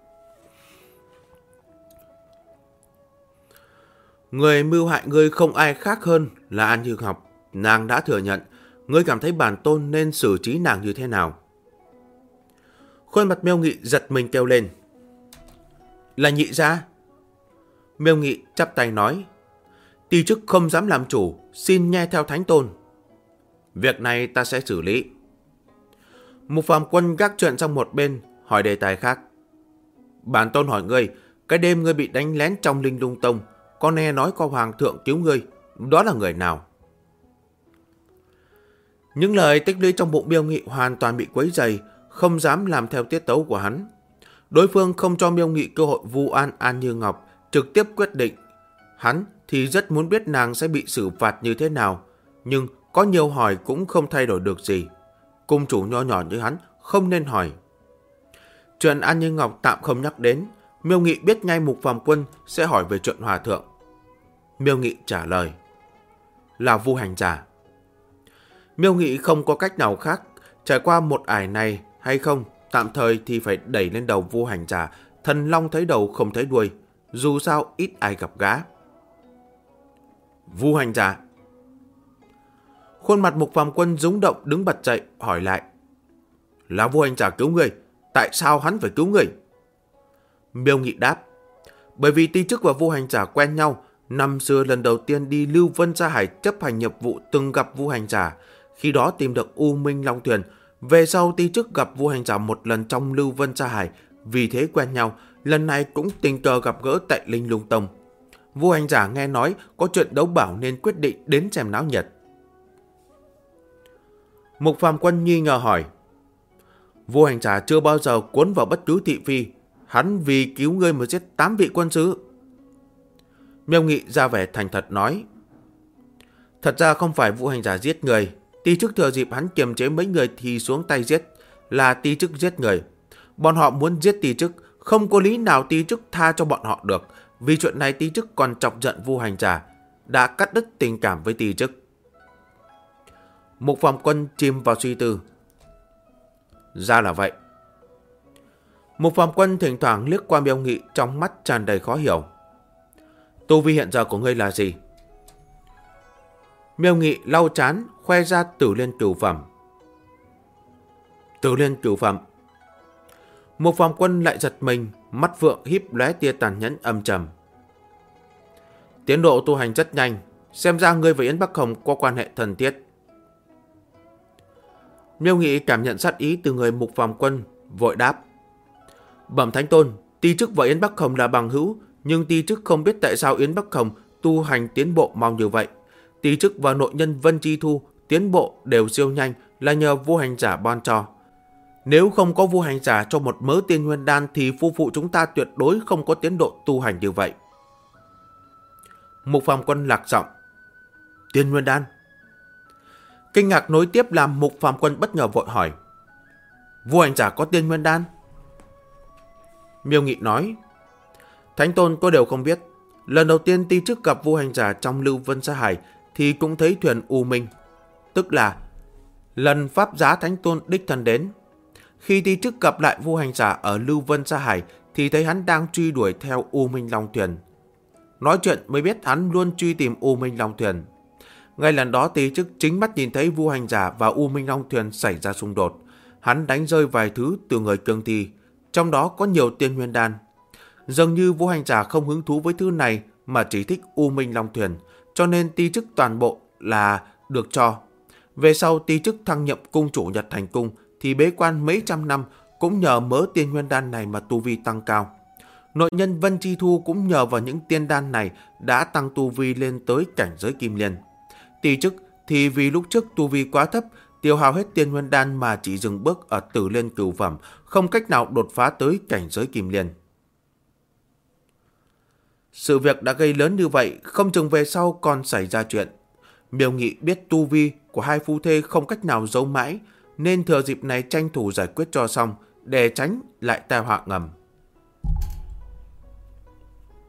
A: Người mưu hại ngươi không ai khác hơn là An Như Ngọc. Nàng đã thừa nhận, ngươi cảm thấy bản tôn nên xử trí nàng như thế nào? Khuôn mặt Miêu Nghị giật mình kêu lên. Là nhị gia? Miêu Nghị chắp tay nói. Ti chức không dám làm chủ, xin nghe theo thánh tôn. Việc này ta sẽ xử lý. Mục Phàm Quân gác chuyện sang một bên, hỏi đề tài khác. Bản tôn hỏi ngươi, cái đêm ngươi bị đánh lén trong Linh Lung Tông, con nghe nói có hoàng thượng cứu ngươi, đó là người nào? Những lời tích lũy trong bụng Miêu Nghị hoàn toàn bị quấy rầy, không dám làm theo tiết tấu của hắn. Đối phương không cho Miêu Nghị cơ hội vu oan An Như Ngọc, trực tiếp quyết định. Hắn thì rất muốn biết nàng sẽ bị xử phạt như thế nào, nhưng có nhiều hỏi cũng không thay đổi được gì. Cung chủ nho nhỏ như hắn không nên hỏi. Chuyện An Như Ngọc tạm không nhắc đến, Miêu Nghị biết ngay Mục Phàm Quân sẽ hỏi về chuyện hòa thượng. Miêu Nghị trả lời. Là Vu Hành Giả. Miêu Nghị không có cách nào khác, trải qua một ải này hay không, tạm thời thì phải đẩy lên đầu Vu Hành Giả, thần long thấy đầu không thấy đuôi, dù sao ít ai gặp gã. Vu Hành Giả. Khuôn mặt Mục Phàm Quân rúng động đứng bật dậy, hỏi lại. Là Vu Hành Giả cứu người, tại sao hắn phải cứu người? Miêu Nghị đáp. Bởi vì Ti chức và Vu Hành Giả quen nhau, năm xưa lần đầu tiên đi Lưu Vân Sa Hải chấp hành nhiệm vụ từng gặp Vu Hành Giả, khi đó tìm được U Minh Long Thuyền. Về sau Ti chức gặp Vu Hành Giả một lần trong Lưu Vân Sa Hải, vì thế quen nhau, lần này cũng tình cờ gặp gỡ tại Linh Lung Tông. Vu Hành Giả nghe nói có chuyện đấu bảo nên quyết định đến xem náo nhiệt. Mục Phàm Quân nghi ngờ hỏi. Vu Hành Giả chưa bao giờ cuốn vào bất cứ thị phi, hắn vì cứu ngươi mà giết 8 vị quân sứ. Miêu Nghị ra vẻ thành thật nói. Thật ra không phải Vu Hành Giả giết người, Ti chức thừa dịp hắn kiềm chế mấy người thì xuống tay giết, là Ti chức giết người. Bọn họ muốn giết Ti chức, không có lý nào Ti chức tha cho bọn họ được. Vì chuyện này Ti chức còn chọc giận Vu Hành Giả, đã cắt đứt tình cảm với Ti chức. Mục Phàm Quân chìm vào suy tư. Ra là vậy. Mục Phàm Quân thỉnh thoảng liếc qua Miêu Nghị, trong mắt tràn đầy khó hiểu. Tu vi hiện giờ của ngươi là gì? Miêu Nghị lau trán, khoe ra Tử Liên Cửu Phẩm. Tử Liên Cửu Phẩm. Mục Phàm Quân lại giật mình, mắt vượng híp lóe tia tàn nhẫn âm trầm. Tiến độ tu hành rất nhanh, xem ra ngươi và Yến Bắc Hồng có quan hệ thân thiết. Miêu Nghị cảm nhận sát ý từ người Mục Phàm Quân, vội đáp. Bẩm Thánh Tôn, Ti chức và Yến Bắc Hồng là bằng hữu, nhưng Ti chức không biết tại sao Yến Bắc Hồng tu hành tiến bộ mau như vậy. Ti chức và nội nhân Vân Chi Thu tiến bộ đều siêu nhanh là nhờ Vu Hành Giả ban cho. Nếu không có Vu Hành Giả cho một mớ tiên nguyên đan thì phu phụ chúng ta tuyệt đối không có tiến độ tu hành như vậy. Mục Phàm Quân lạc giọng. Tiên nguyên đan? Kinh ngạc nối tiếp làm Mục Phàm Quân bất ngờ vội hỏi. Vu Hành Giả có tiên nguyên đan? Miêu Nghị nói. Thánh Tôn tôi đều không biết. Lần đầu tiên Ti chức gặp Vu Hành Giả trong Lưu Vân Sa Hải thì cũng thấy thuyền U Minh, tức là lần Pháp Giá Thánh Tôn đích thân đến. Khi Ti chức gặp lại Vu Hành Giả ở Lưu Vân Sa Hải thì thấy hắn đang truy đuổi theo U Minh Long Thuyền. Nói chuyện mới biết hắn luôn truy tìm U Minh Long Thuyền. Ngay lần đó Ti chức chính mắt nhìn thấy Vu Hành Giả và U Minh Long Thuyền xảy ra xung đột. Hắn đánh rơi vài thứ từ người cương thi, trong đó có nhiều tiên nguyên đan. Dường như Vu Hành Giả không hứng thú với thứ này mà chỉ thích U Minh Long Thuyền, cho nên Ti chức toàn bộ là được cho. Về sau Ti chức thăng nhậm cung chủ Nhật Thành Cung thì bế quan mấy trăm năm, cũng nhờ mớ tiên nguyên đan này mà tu vi tăng cao. Nội nhân Vân Chi Thu cũng nhờ vào những tiên đan này đã tăng tu vi lên tới cảnh giới Kim Liên. Ti chức thì vì lúc trước tu vi quá thấp, tiêu hao hết tiên nguyên đan mà chỉ dừng bước ở Tử Liên Cửu Phẩm, không cách nào đột phá tới cảnh giới Kim Liên. Sự việc đã gây lớn như vậy, không chừng về sau còn xảy ra chuyện. Miêu Nghị biết tu vi của hai phu thê không cách nào giấu mãi, nên thừa dịp này tranh thủ giải quyết cho xong, để tránh lại tai họa ngầm.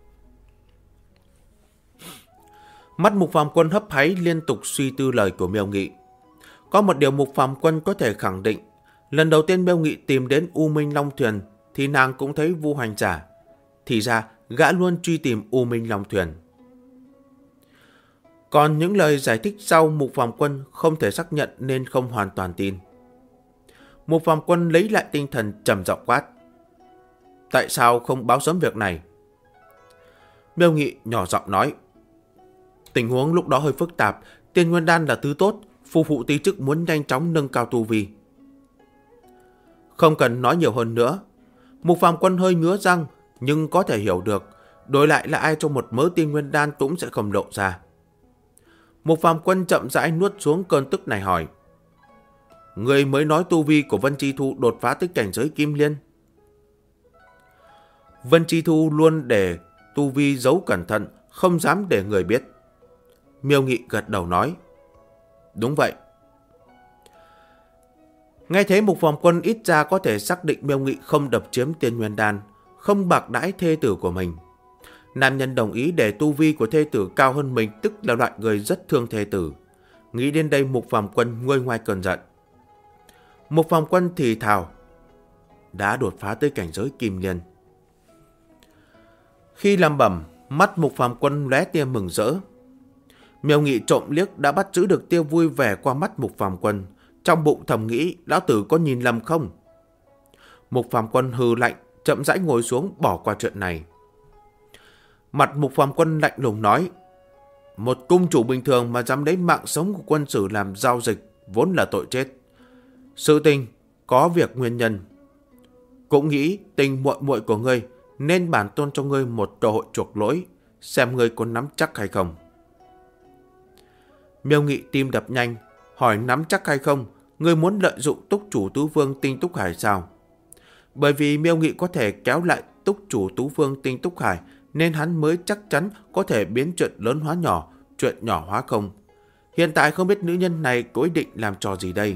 A: Mắt Mục Phàm Quân hấp háy liên tục suy tư lời của Miêu Nghị. Có một điều Mục Phàm Quân có thể khẳng định, lần đầu tiên Miêu Nghị tìm đến U Minh Long Thuyền thì nàng cũng thấy Vu Hành Giả. Thì ra gã luôn truy tìm U Minh Long Thuyền. Còn những lời giải thích sau Mục Phàm Quân không thể xác nhận nên không hoàn toàn tin. Mục Phàm Quân lấy lại tinh thần trầm giọng quát: tại sao không báo sớm việc này? Miêu Nghị nhỏ giọng nói: tình huống lúc đó hơi phức tạp, Tiên Nguyên Đan là thứ tốt, phu phụ tí chức muốn nhanh chóng nâng cao tu vi. Không cần nói nhiều hơn nữa. Mục Phàm Quân hơi ngứa răng, nhưng có thể hiểu được, đổi lại là ai trong một mớ Tiên Nguyên Đan cũng sẽ không lộ ra. Mục Phàm Quân chậm rãi nuốt xuống cơn tức này hỏi: người mới nói tu vi của Vân Chi Thu đột phá tới cảnh giới Kim Liên. Vân Chi Thu luôn để tu vi giấu cẩn thận, không dám để người biết. Miêu Nghị gật đầu nói: đúng vậy. Nghe thế Mục Phàm Quân ít ra có thể xác định Miêu Nghị không đập chiếm Tiên Nguyên Đan, không bạc đãi thê tử của mình. Nam nhân đồng ý để tu vi của thê tử cao hơn mình, tức là loại người rất thương thê tử. Nghĩ đến đây Mục Phàm Quân nguôi ngoai cơn giận. Mục Phàm Quân thì thào: đã đột phá tới cảnh giới Kim Liên. Khi làm bẩm, mắt Mục Phàm Quân lóe tia mừng rỡ. Miêu Nghị trộm liếc đã bắt giữ được tia vui vẻ qua mắt Mục Phàm Quân, trong bụng thầm nghĩ lão tử có nhìn lầm không. Mục Phàm Quân hừ lạnh, chậm rãi ngồi xuống bỏ qua chuyện này. Mặt Mục Phàm Quân lạnh lùng nói: một cung chủ bình thường mà dám lấy mạng sống của quân sử làm giao dịch vốn là tội chết. Sự tình có việc nguyên nhân. Cũng nghĩ tình muội muội của ngươi nên bản tôn cho ngươi một cơ hội chuộc lỗi, xem ngươi có nắm chắc hay không. Miêu Nghị tim đập nhanh, hỏi: nắm chắc hay không? Ngươi muốn lợi dụng túc chủ Tú Vương Tinh Túc Hải sao? Bởi vì Miêu Nghị có thể kéo lại túc chủ Tú Vương Tinh Túc Hải, nên hắn mới chắc chắn có thể biến chuyện lớn hóa nhỏ, chuyện nhỏ hóa không. Hiện tại không biết nữ nhân này có ý định làm trò gì đây.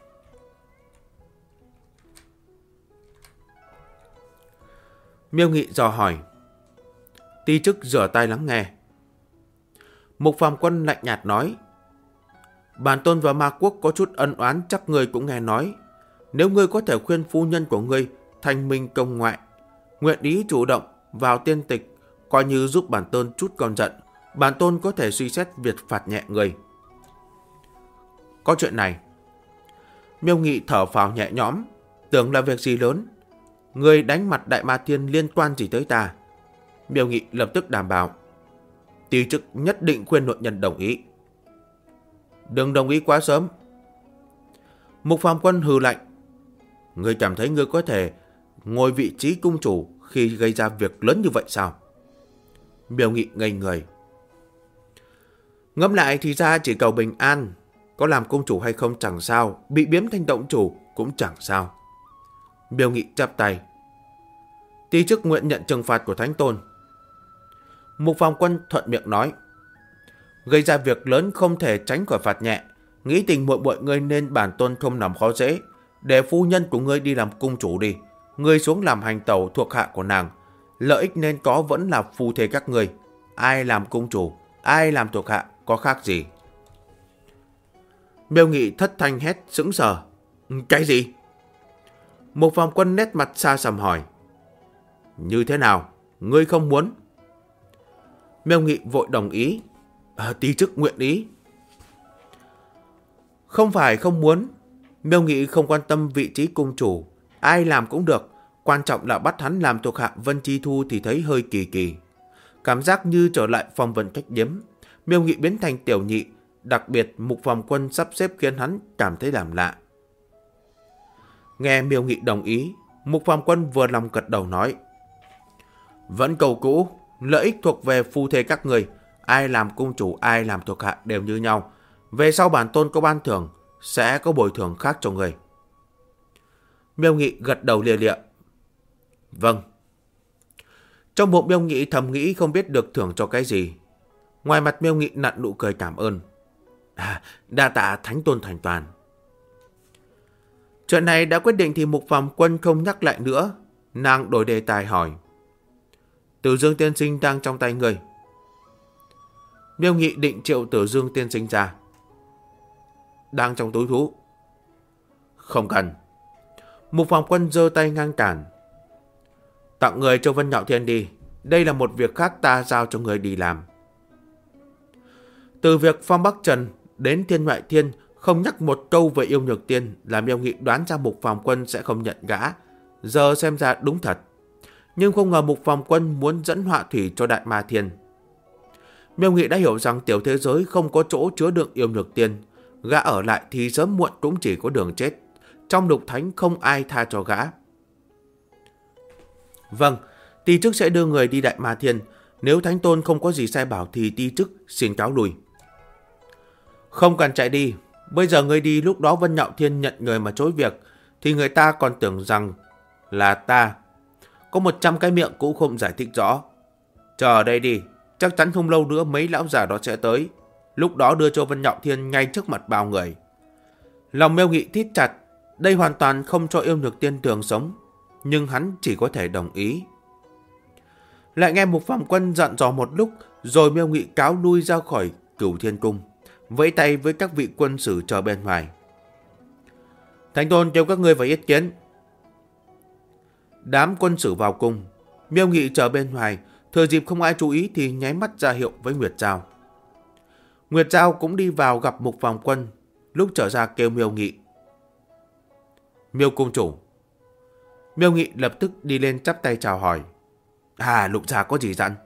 A: Miêu Nghị dò hỏi. Ti chức rửa tay lắng nghe. Mục Phàm Quân lạnh nhạt nói: bản tôn và Ma Quốc có chút ân oán, chắc ngươi cũng nghe nói. Nếu ngươi có thể khuyên phu nhân của ngươi thanh minh công ngoại, nguyện ý chủ động vào tiên tịch, coi như giúp bản tôn chút con giận, bản tôn có thể suy xét việc phạt nhẹ ngươi. Có chuyện này. Miêu Nghị thở phào nhẹ nhõm, tưởng là việc gì lớn. Ngươi đánh mặt Đại Ma Thiên liên quan gì tới ta? Miêu Nghị lập tức đảm bảo: ti chức nhất định khuyên nội nhân đồng ý. Đừng đồng ý quá sớm. Mục Phàm Quân hừ lạnh: ngươi cảm thấy ngươi có thể ngồi vị trí cung chủ khi gây ra việc lớn như vậy sao? Miêu Nghị ngây người. Ngẫm lại thì ra chỉ cầu bình an, có làm cung chủ hay không chẳng sao, bị biếm thành động chủ cũng chẳng sao. Miêu Nghị chắp tay: ti chức nguyện nhận trừng phạt của Thánh Tôn. Mục Phàm Quân thuận miệng nói: gây ra việc lớn không thể tránh khỏi phạt nhẹ, nghĩ tình muội muội ngươi nên bản tôn không làm khó dễ, để phu nhân của ngươi đi làm cung chủ đi, ngươi xuống làm hành tẩu thuộc hạ của nàng, lợi ích nên có vẫn là phu thê các ngươi, ai làm cung chủ, ai làm thuộc hạ có khác gì. Miêu Nghị thất thanh hét sững sờ: cái gì? Mục Phàm Quân nét mặt xa sầm hỏi: như thế nào, ngươi không muốn? Miêu Nghị vội đồng ý: ti chức nguyện ý. Không phải không muốn. Miêu Nghị không quan tâm vị trí cung chủ, ai làm cũng được, quan trọng là bắt hắn làm thuộc hạ Vân Chi Thu thì thấy hơi kỳ kỳ. Cảm giác như trở lại phong vân cách điếm. Miêu Nghị biến thành tiểu nhị, đặc biệt Mục Phàm Quân sắp xếp khiến hắn cảm thấy làm lạ. Nghe Miêu Nghị đồng ý, Mục Phàm Quân vừa lòng gật đầu nói: vẫn cầu cũ, lợi ích thuộc về phu thê các người, ai làm cung chủ ai làm thuộc hạ đều như nhau. Về sau bản tôn có ban thưởng, sẽ có bồi thường khác cho người. Miêu Nghị gật đầu lia lịa: vâng. Trong bụng Miêu Nghị thầm nghĩ không biết được thưởng cho cái gì. Ngoài mặt Miêu Nghị nặn nụ cười cảm ơn: đa tạ Thánh Tôn thành toàn. Chuyện này đã quyết định thì Mục Phàm Quân không nhắc lại nữa. Nàng đổi đề tài hỏi: Từ Dương tiên sinh đang trong tay người. Miêu Nghị định triệu Tử Dương tiên sinh ra. Đang trong túi thú. Không cần. Mục Phạm Quân giơ tay ngăn cản. Tặng người cho Vân Nhạo Thiên đi. Đây là một việc khác ta giao cho người đi làm. Từ việc Phong Bắc Trần đến Thiên Ngoại Thiên không nhắc một câu về Yêu Nhược Tiên làm Miêu Nghị đoán ra Mục Phạm Quân sẽ không nhận gã. Giờ xem ra đúng thật. Nhưng không ngờ Mục Phạm Quân muốn dẫn họa thủy cho Đại Ma Thiên. Miêu Nghị đã hiểu rằng tiểu thế giới không có chỗ chứa đựng Yêu Nhược Tiên. Gã ở lại thì sớm muộn cũng chỉ có đường chết. Trong lục thánh không ai tha cho gã. Vâng, ti chức sẽ đưa người đi Đại Ma Thiên. Nếu Thánh Tôn không có gì sai bảo thì ti chức xin cáo lui. Không cần chạy đi. Bây giờ ngươi đi, lúc đó Vân Nhạo Thiên nhận người mà chối việc thì người ta còn tưởng rằng là ta. Có 100 cái miệng cũng không giải thích rõ. Chờ ở đây đi. Chắc chắn không lâu nữa mấy lão già đó sẽ tới. Lúc đó đưa cho Vân Nhạo Thiên ngay trước mặt bao người. Lòng Miêu Nghị thít chặt. Đây hoàn toàn không cho Yêu Nhược Tiên tường sống. Nhưng hắn chỉ có thể đồng ý. Lại nghe Mục Phạm Quân dặn dò một lúc. Rồi Miêu Nghị cáo lui ra khỏi Cửu Thiên Cung, vẫy tay với các vị quân sử chờ bên ngoài. Thánh Tôn kêu các ngươi vào yết kiến. Đám quân sử vào cung. Miêu Nghị chờ bên ngoài. Thừa dịp không ai chú ý thì nháy mắt ra hiệu với Nguyệt Giao. Nguyệt Giao cũng đi vào gặp Mục Phạm Quân. Lúc trở ra kêu Miêu Nghị. Miêu cung chủ. Miêu Nghị lập tức đi lên chắp tay chào hỏi. Lục gia có gì dặn?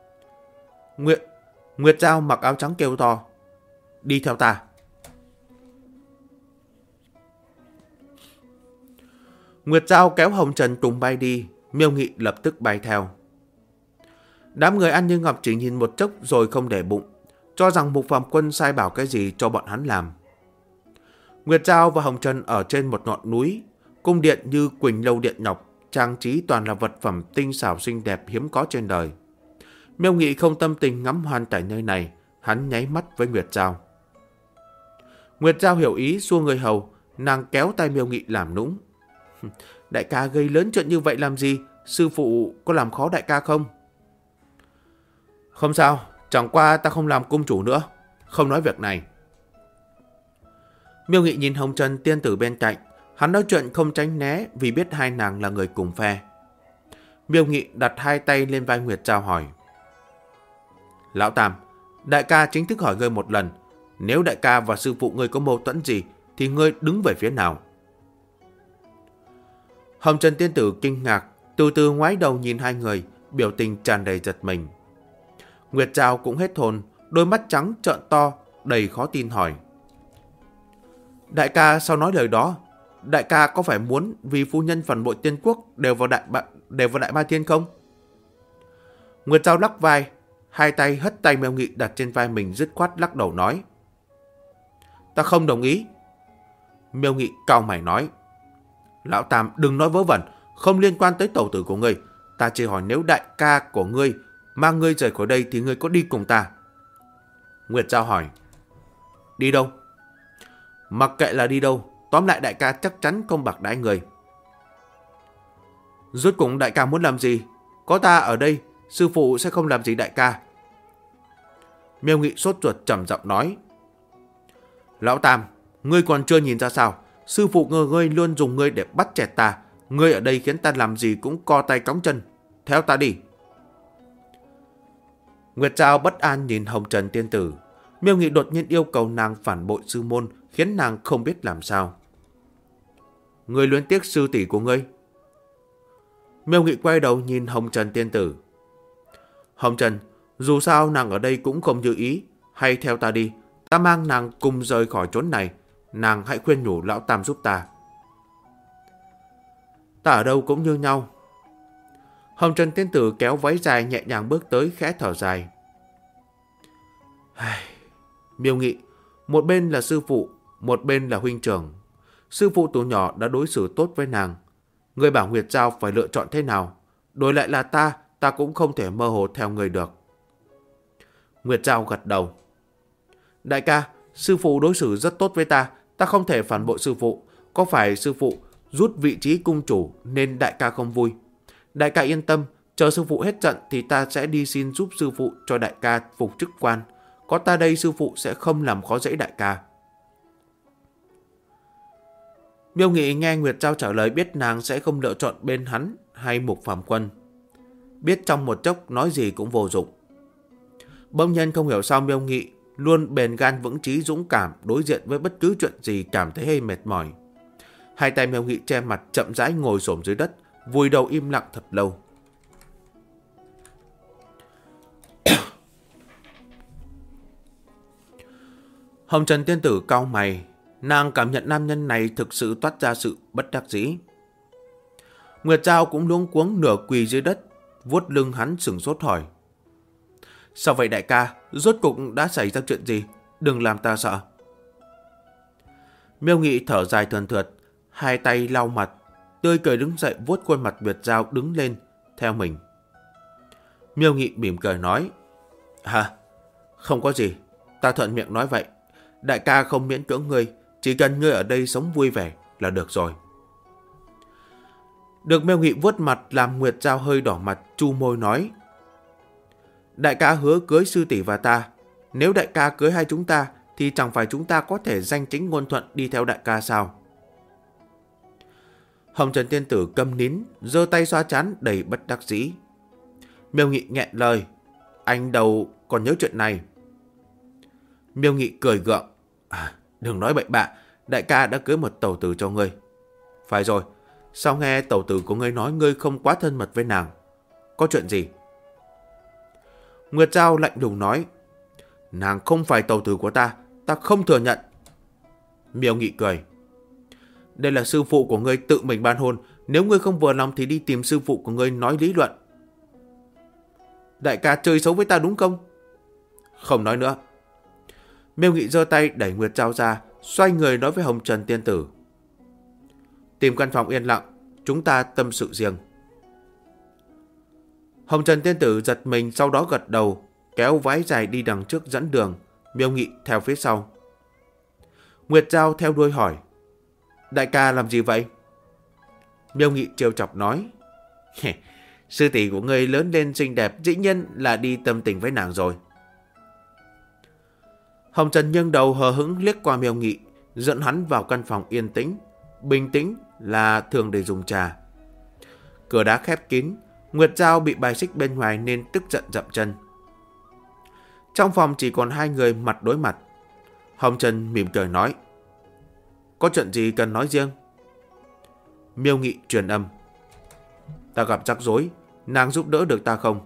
A: Nguyệt Giao mặc áo trắng kêu to. Đi theo ta. Nguyệt Giao kéo Hồng Trần cùng bay đi. Miêu Nghị lập tức bay theo. Đám người An Như Ngọc chỉ nhìn một chốc rồi không để bụng, cho rằng Mục Phạm Quân sai bảo cái gì cho bọn hắn làm. Nguyệt Giao và Hồng Trần ở trên một ngọn núi. Cung điện như Quỳnh Lâu Điện Ngọc, trang trí toàn là vật phẩm tinh xảo xinh đẹp hiếm có trên đời. Miêu Nghị không tâm tình ngắm hoàn cảnh nơi này. Hắn nháy mắt với Nguyệt Giao. Nguyệt Giao hiểu ý xua người hầu. Nàng kéo tay Miêu Nghị làm nũng. Đại ca gây lớn chuyện như vậy làm gì? Sư phụ có làm khó đại ca không? Không sao, chẳng qua ta không làm cung chủ nữa. Không nói việc này. Miêu Nghị nhìn Hồng Trần tiên tử bên cạnh. Hắn nói chuyện không tránh né vì biết hai nàng là người cùng phe. Miêu Nghị đặt hai tay lên vai Nguyệt Giao hỏi. Lão Tam, đại ca chính thức hỏi ngươi một lần. Nếu đại ca và sư phụ ngươi có mâu thuẫn gì thì ngươi đứng về phía nào? Hồng Trần tiên tử kinh ngạc, từ từ ngoái đầu nhìn hai người, biểu tình tràn đầy giật mình. Nguyệt Giao cũng hết hồn, đôi mắt trắng trợn to, đầy khó tin hỏi. Đại ca sao nói lời đó? Đại ca có phải muốn vì phu nhân phản bội tiên quốc đều vào Đại Ma Thiên không? Nguyệt Giao lắc vai, hai tay hất tay Miêu Nghị đặt trên vai mình dứt khoát lắc đầu nói. Ta không đồng ý. Miêu Nghị cau mày nói. Lão Tam đừng nói vớ vẩn, không liên quan tới tẩu tử của ngươi. Ta chỉ hỏi nếu đại ca của ngươi mang ngươi rời khỏi đây thì ngươi có đi cùng ta? Nguyệt Giao hỏi. Đi đâu? Mặc kệ là đi đâu, tóm lại đại ca chắc chắn không bạc đãi người. Rốt cuộc đại ca muốn làm gì? Có ta ở đây, sư phụ sẽ không làm gì đại ca. Miêu Nghị sốt ruột trầm giọng nói. Lão Tam, ngươi còn chưa nhìn ra sao? Sư phụ ngươi luôn dùng ngươi để bắt chẹt ta. Ngươi ở đây khiến ta làm gì cũng co tay cõng chân. Theo ta đi. Nguyệt Giao bất an nhìn Hồng Trần tiên tử. Miêu Nghị đột nhiên yêu cầu nàng phản bội sư môn, khiến nàng không biết làm sao. Ngươi luyến tiếc sư tỷ của ngươi? Miêu Nghị quay đầu nhìn Hồng Trần tiên tử. Hồng Trần, dù sao nàng ở đây cũng không như ý. Hay theo ta đi, ta mang nàng cùng rời khỏi chốn này. Nàng hãy khuyên nhủ lão Tam giúp ta. Ta ở đâu cũng như nhau. Hồng Trần tiên tử kéo váy dài nhẹ nhàng bước tới, khẽ thở dài. Miêu Nghị, một bên là sư phụ, một bên là huynh trưởng. Sư phụ từ nhỏ đã đối xử tốt với nàng. Người bảo Nguyệt Giao phải lựa chọn thế nào? Đổi lại là ta cũng không thể mơ hồ theo người được. Nguyệt Giao gật đầu. Đại ca, sư phụ đối xử rất tốt với ta không thể phản bội sư phụ. Có phải sư phụ rút vị trí cung chủ nên đại ca không vui? Đại ca yên tâm, chờ sư phụ hết trận thì ta sẽ đi xin giúp sư phụ cho đại ca phục chức quan. Có ta đây sư phụ sẽ không làm khó dễ đại ca. Miêu Nghị nghe Nguyệt Giao trả lời biết nàng sẽ không lựa chọn bên hắn hay Mục Phàm Quân. Biết trong một chốc nói gì cũng vô dụng. Bỗng nhiên không hiểu sao Miêu Nghị luôn bền gan vững chí dũng cảm đối diện với bất cứ chuyện gì cảm thấy hơi mệt mỏi. Hai tay Miêu Nghị che mặt chậm rãi ngồi xổm dưới đất, vùi đầu im lặng thật lâu. Hồng Trần tiên tử cau mày, nàng cảm nhận nam nhân này thực sự toát ra sự bất đắc dĩ. Nguyệt Giao cũng luống cuống nửa quỳ dưới đất, vuốt lưng hắn sửng sốt hỏi: sao vậy đại ca, rốt cục đã xảy ra chuyện gì, đừng làm ta sợ. Miêu Nghị thở dài thườn thượt, hai tay lau mặt, tươi cười đứng dậy vuốt khuôn mặt Nguyệt Giao đứng lên theo mình. Miêu Nghị mỉm cười nói: không có gì, ta thuận miệng nói vậy. Đại ca không miễn cưỡng ngươi, chỉ cần ngươi ở đây sống vui vẻ là được rồi. Được Miêu Nghị vuốt mặt làm Nguyệt Giao hơi đỏ mặt, chu môi nói: đại ca hứa cưới sư tỷ và ta, nếu đại ca cưới hai chúng ta thì chẳng phải chúng ta có thể danh chính ngôn thuận đi theo đại ca sao? Hồng Trần tiên tử câm nín, giơ tay xoa trán đầy bất đắc dĩ. Miêu Nghị nghẹn lời: anh đâu còn nhớ chuyện này. Miêu Nghị cười gượng: đừng nói bậy bạ, đại ca đã cưới một tẩu tử cho ngươi. Phải rồi, sao nghe tẩu tử của ngươi nói ngươi không quá thân mật với nàng? Có chuyện gì? Nguyệt Giao lạnh lùng nói: nàng không phải tẩu tử của ta, ta không thừa nhận. Miêu Nghị cười: đây là sư phụ của ngươi tự mình ban hôn, nếu ngươi không vừa lòng thì đi tìm sư phụ của ngươi nói lý luận. Đại ca chơi xấu với ta đúng không? Không nói nữa. Miêu Nghị giơ tay đẩy Nguyệt Giao ra, xoay người nói với Hồng Trần tiên tử: tìm căn phòng yên lặng, chúng ta tâm sự riêng. Hồng Trần tiên tử giật mình, sau đó gật đầu, kéo váy dài đi đằng trước dẫn đường, Miêu Nghị theo phía sau. Nguyệt Giao theo đuôi hỏi: đại ca làm gì vậy? Miêu Nghị trêu chọc nói: sư tỷ của ngươi lớn lên xinh đẹp, dĩ nhiên là đi tâm tình với nàng rồi. Hồng Trần nghiêng đầu hờ hững liếc qua Miêu Nghị, dẫn hắn vào căn phòng yên tĩnh, bình tĩnh là thường để dùng trà. Cửa đá khép kín, Nguyệt Giao bị bài xích bên ngoài nên tức giận dậm chân. Trong phòng chỉ còn hai người mặt đối mặt. Hồng Trần mỉm cười nói: có chuyện gì cần nói riêng? Miêu Nghị truyền âm: ta gặp rắc rối, nàng giúp đỡ được ta không?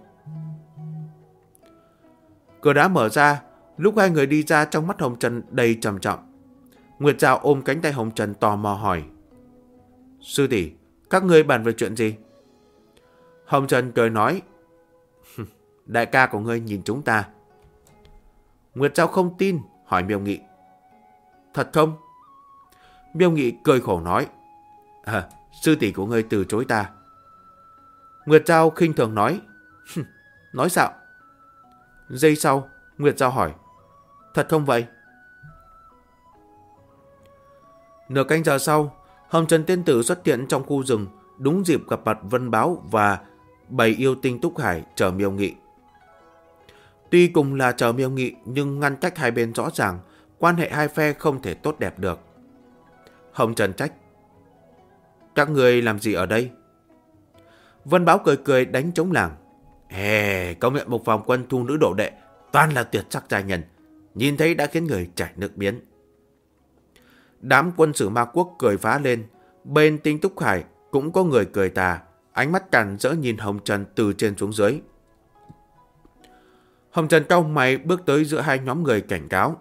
A: Cửa đá mở ra, lúc hai người đi ra trong mắt Hồng Trần đầy trầm trọng. Nguyệt Giao ôm cánh tay Hồng Trần tò mò hỏi: sư tỷ, các ngươi bàn về chuyện gì? Hồng Trần cười nói: đại ca của ngươi nhìn chúng ta. Nguyệt Giao không tin, hỏi Miêu Nghị: thật không? Miêu Nghị cười khổ nói: sư tỷ của ngươi từ chối ta. Nguyệt Giao khinh thường nói: nói sao? Giây sau, Nguyệt Giao hỏi: thật không vậy? Nửa canh giờ sau, Hồng Trần tiên tử xuất hiện trong khu rừng, đúng dịp gặp mặt Vân Báo và bầy yêu tinh Túc Hải chờ Miêu Nghị. Tuy cùng là chờ Miêu Nghị nhưng ngăn cách hai bên rõ ràng, quan hệ hai phe không thể tốt đẹp được. Hồng Trần trách: các người làm gì ở đây? Vân Báo cười cười đánh trống làng: công nhận Mục Phàm Quân thu nữ độ đệ, toàn là tuyệt sắc trai nhân, nhìn thấy đã khiến người chảy nước miếng. Đám quân sử ma quốc cười phá lên, bên tinh Túc Hải cũng có người cười tà, ánh mắt càn rỡ nhìn Hồng Trần từ trên xuống dưới. Hồng Trần cau mày bước tới giữa hai nhóm người cảnh cáo: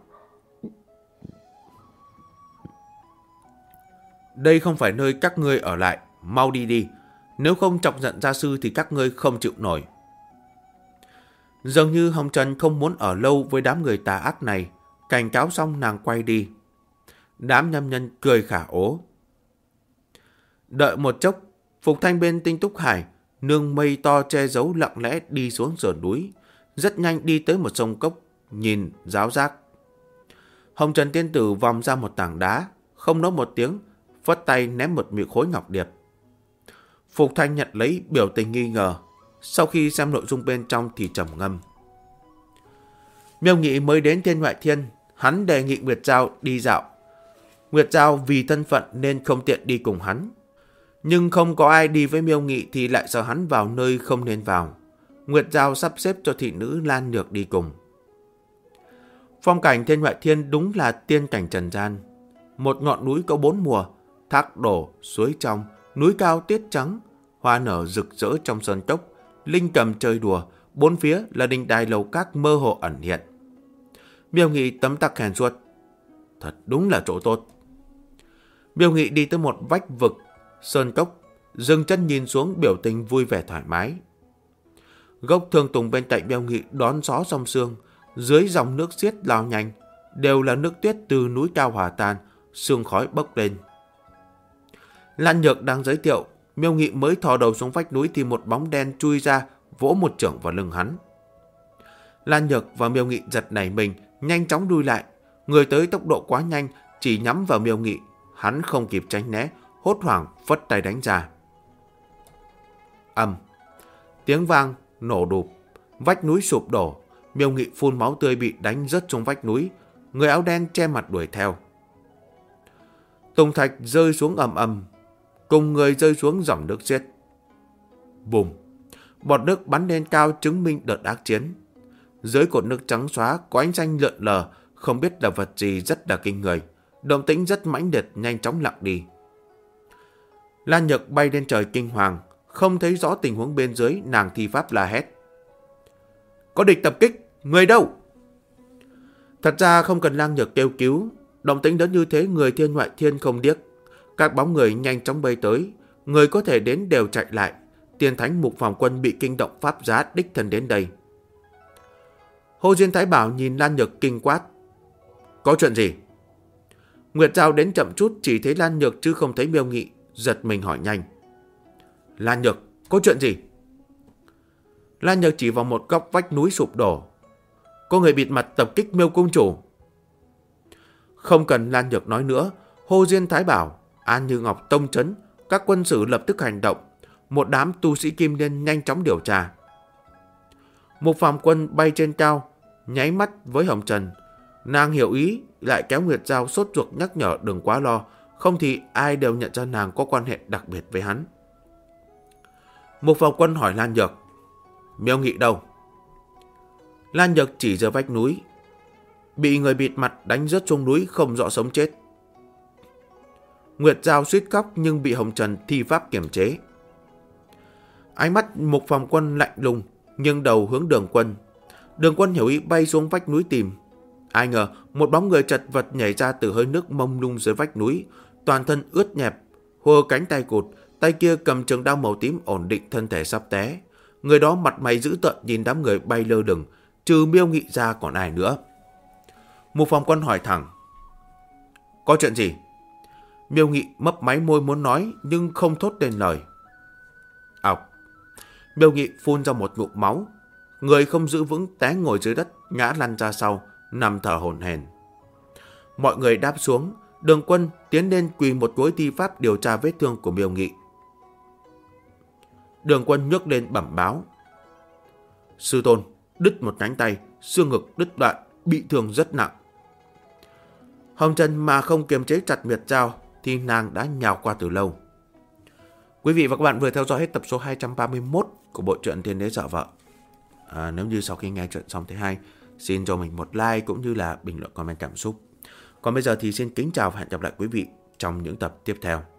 A: đây không phải nơi các ngươi ở lại, mau đi đi, nếu không chọc giận gia sư thì các ngươi không chịu nổi. Dường như Hồng Trần không muốn ở lâu với đám người tà ác này, cảnh cáo xong nàng quay đi. Đám nam nhân cười khả ố. Đợi một chốc, Phục Thanh bên tinh Túc Hải nương mây to che giấu lặng lẽ đi xuống sườn núi, rất nhanh đi tới một sông cốc, nhìn ráo rác. Hồng Trần tiên tử vòng ra một tảng đá, không nói một tiếng, phất tay ném một miệng khối ngọc điệp. Phục Thanh nhận lấy, biểu tình nghi ngờ, sau khi xem nội dung bên trong thì trầm ngâm: Miêu Nghị mới đến Thiên Ngoại Thiên, hắn đề nghị Nguyệt Giao đi dạo. Nguyệt Giao vì thân phận nên không tiện đi cùng hắn. Nhưng không có ai đi với Miêu Nghị thì lại sợ hắn vào nơi không nên vào. Nguyệt Giao sắp xếp cho thị nữ Lan Nhược đi cùng. Phong cảnh Thiên Ngoại Thiên đúng là tiên cảnh trần gian. Một ngọn núi có 4 mùa, thác đổ, suối trong, núi cao tiết trắng, hoa nở rực rỡ trong sơn cốc, linh cầm chơi đùa, bốn phía là đình đài lầu các mơ hồ ẩn hiện. Miêu Nghị tấm tắc khen suốt. Thật đúng là chỗ tốt. Miêu Nghị đi tới một vách vực, sơn cốc, dừng chân nhìn xuống biểu tình vui vẻ thoải mái. Gốc thương tùng bên cạnh Miêu Nghị đón gió sông sương, dưới dòng nước xiết lao nhanh, đều là nước tuyết từ núi cao hòa tan, sương khói bốc lên. Lan Nhược đang giới thiệu, Miêu Nghị mới thò đầu xuống vách núi thì một bóng đen chui ra, vỗ một chưởng vào lưng hắn. Lan Nhược và Miêu Nghị giật nảy mình, nhanh chóng đuôi lại. Người tới tốc độ quá nhanh, chỉ nhắm vào Miêu Nghị. Hắn không kịp tránh né, hốt hoảng phất tay đánh ra. Ầm, tiếng vang nổ đụp, vách núi sụp đổ. Miêu Nghị phun máu tươi bị đánh rớt xuống vách núi. Người áo đen che mặt đuổi theo. Tùng thạch rơi xuống ầm ầm, cùng người rơi xuống dòng nước xiết. Bùm, bọt nước bắn lên cao chứng minh đợt ác chiến. Dưới cột nước trắng xóa có ánh xanh lượn lờ, không biết là vật gì rất là kinh người. Động tĩnh rất mãnh liệt, nhanh chóng lặng đi. Lan Nhược bay lên trời kinh hoàng, không thấy rõ tình huống bên dưới, nàng thi pháp la hét. Có địch tập kích, người đâu? Thật ra không cần Lan Nhược kêu cứu, động tĩnh lớn như thế người Thiên Ngoại Thiên không điếc. Các bóng người nhanh chóng bay tới, người có thể đến đều chạy lại. Tiên Thánh Mục Phòng Quân bị kinh động pháp giá đích thân đến đây. Hồ Duyên Thái Bảo nhìn Lan Nhược kinh quát. Có chuyện gì? Nguyệt Giao đến chậm chút, chỉ thấy Lan Nhược chứ không thấy Miêu Nghị, giật mình hỏi nhanh. Lan Nhược, có chuyện gì? Lan Nhược chỉ vào một góc vách núi sụp đổ. Có người bịt mặt tập kích Miêu Cung Chủ. Không cần Lan Nhược nói nữa, Hồ Duyên Thái Bảo, An Như Ngọc tông chấn, các quân sử lập tức hành động. Một đám tu sĩ Kim Liên nhanh chóng điều tra. Mục Phàm Quân bay trên cao, nháy mắt với Hồng Trần. Nàng hiểu ý, lại kéo Nguyệt Giao sốt ruột nhắc nhở đừng quá lo, không thì ai đều nhận ra nàng có quan hệ đặc biệt với hắn. Mục Phàm Quân hỏi Lan Nhược. Miêu Nghị đâu? Lan Nhược chỉ giờ vách núi. Bị người bịt mặt đánh rớt xuống núi không rõ sống chết. Nguyệt Giao suýt khóc nhưng bị Hồng Trần thi pháp kiềm chế. Ánh mắt Mục Phàm Quân lạnh lùng, nhưng đầu hướng Đường Quân. Đường Quân hiểu ý bay xuống vách núi tìm. Ai ngờ một bóng người chật vật nhảy ra từ hơi nước mông lung dưới vách núi, toàn thân ướt nhẹp, hùa cánh tay cụt, tay kia cầm trường đao màu tím ổn định thân thể sắp té. Người đó mặt mày dữ tợn nhìn đám người bay lơ lửng, trừ Miêu Nghị ra còn ai nữa. Mục Phàm Quân hỏi thẳng. Có chuyện gì? Miêu Nghị mấp máy môi muốn nói nhưng không thốt lên lời. Ọc. Miêu Nghị phun ra một ngụm máu. Người không giữ vững té ngồi dưới đất, ngã lăn ra sau, nằm thở hổn hển. Mọi người đáp xuống, Đường Quân tiến lên quỳ một gối thi pháp điều tra vết thương của Miêu Nghị. Đường Quân nhấc lên bẩm báo. Sư tôn, đứt một cánh tay, xương ngực đứt đoạn, bị thương rất nặng. Hồng Trần mà không kiềm chế chặt Nguyệt Giao thì nàng đã nhào qua từ lâu. Quý vị và các bạn vừa theo dõi hết tập số 231 của bộ truyện Thiên Đế Dở Vợ. Nếu như sau khi nghe chuyện xong thấy hay, xin cho mình một like cũng như là bình luận comment cảm xúc. Còn bây giờ thì xin kính chào và hẹn gặp lại quý vị trong những tập tiếp theo.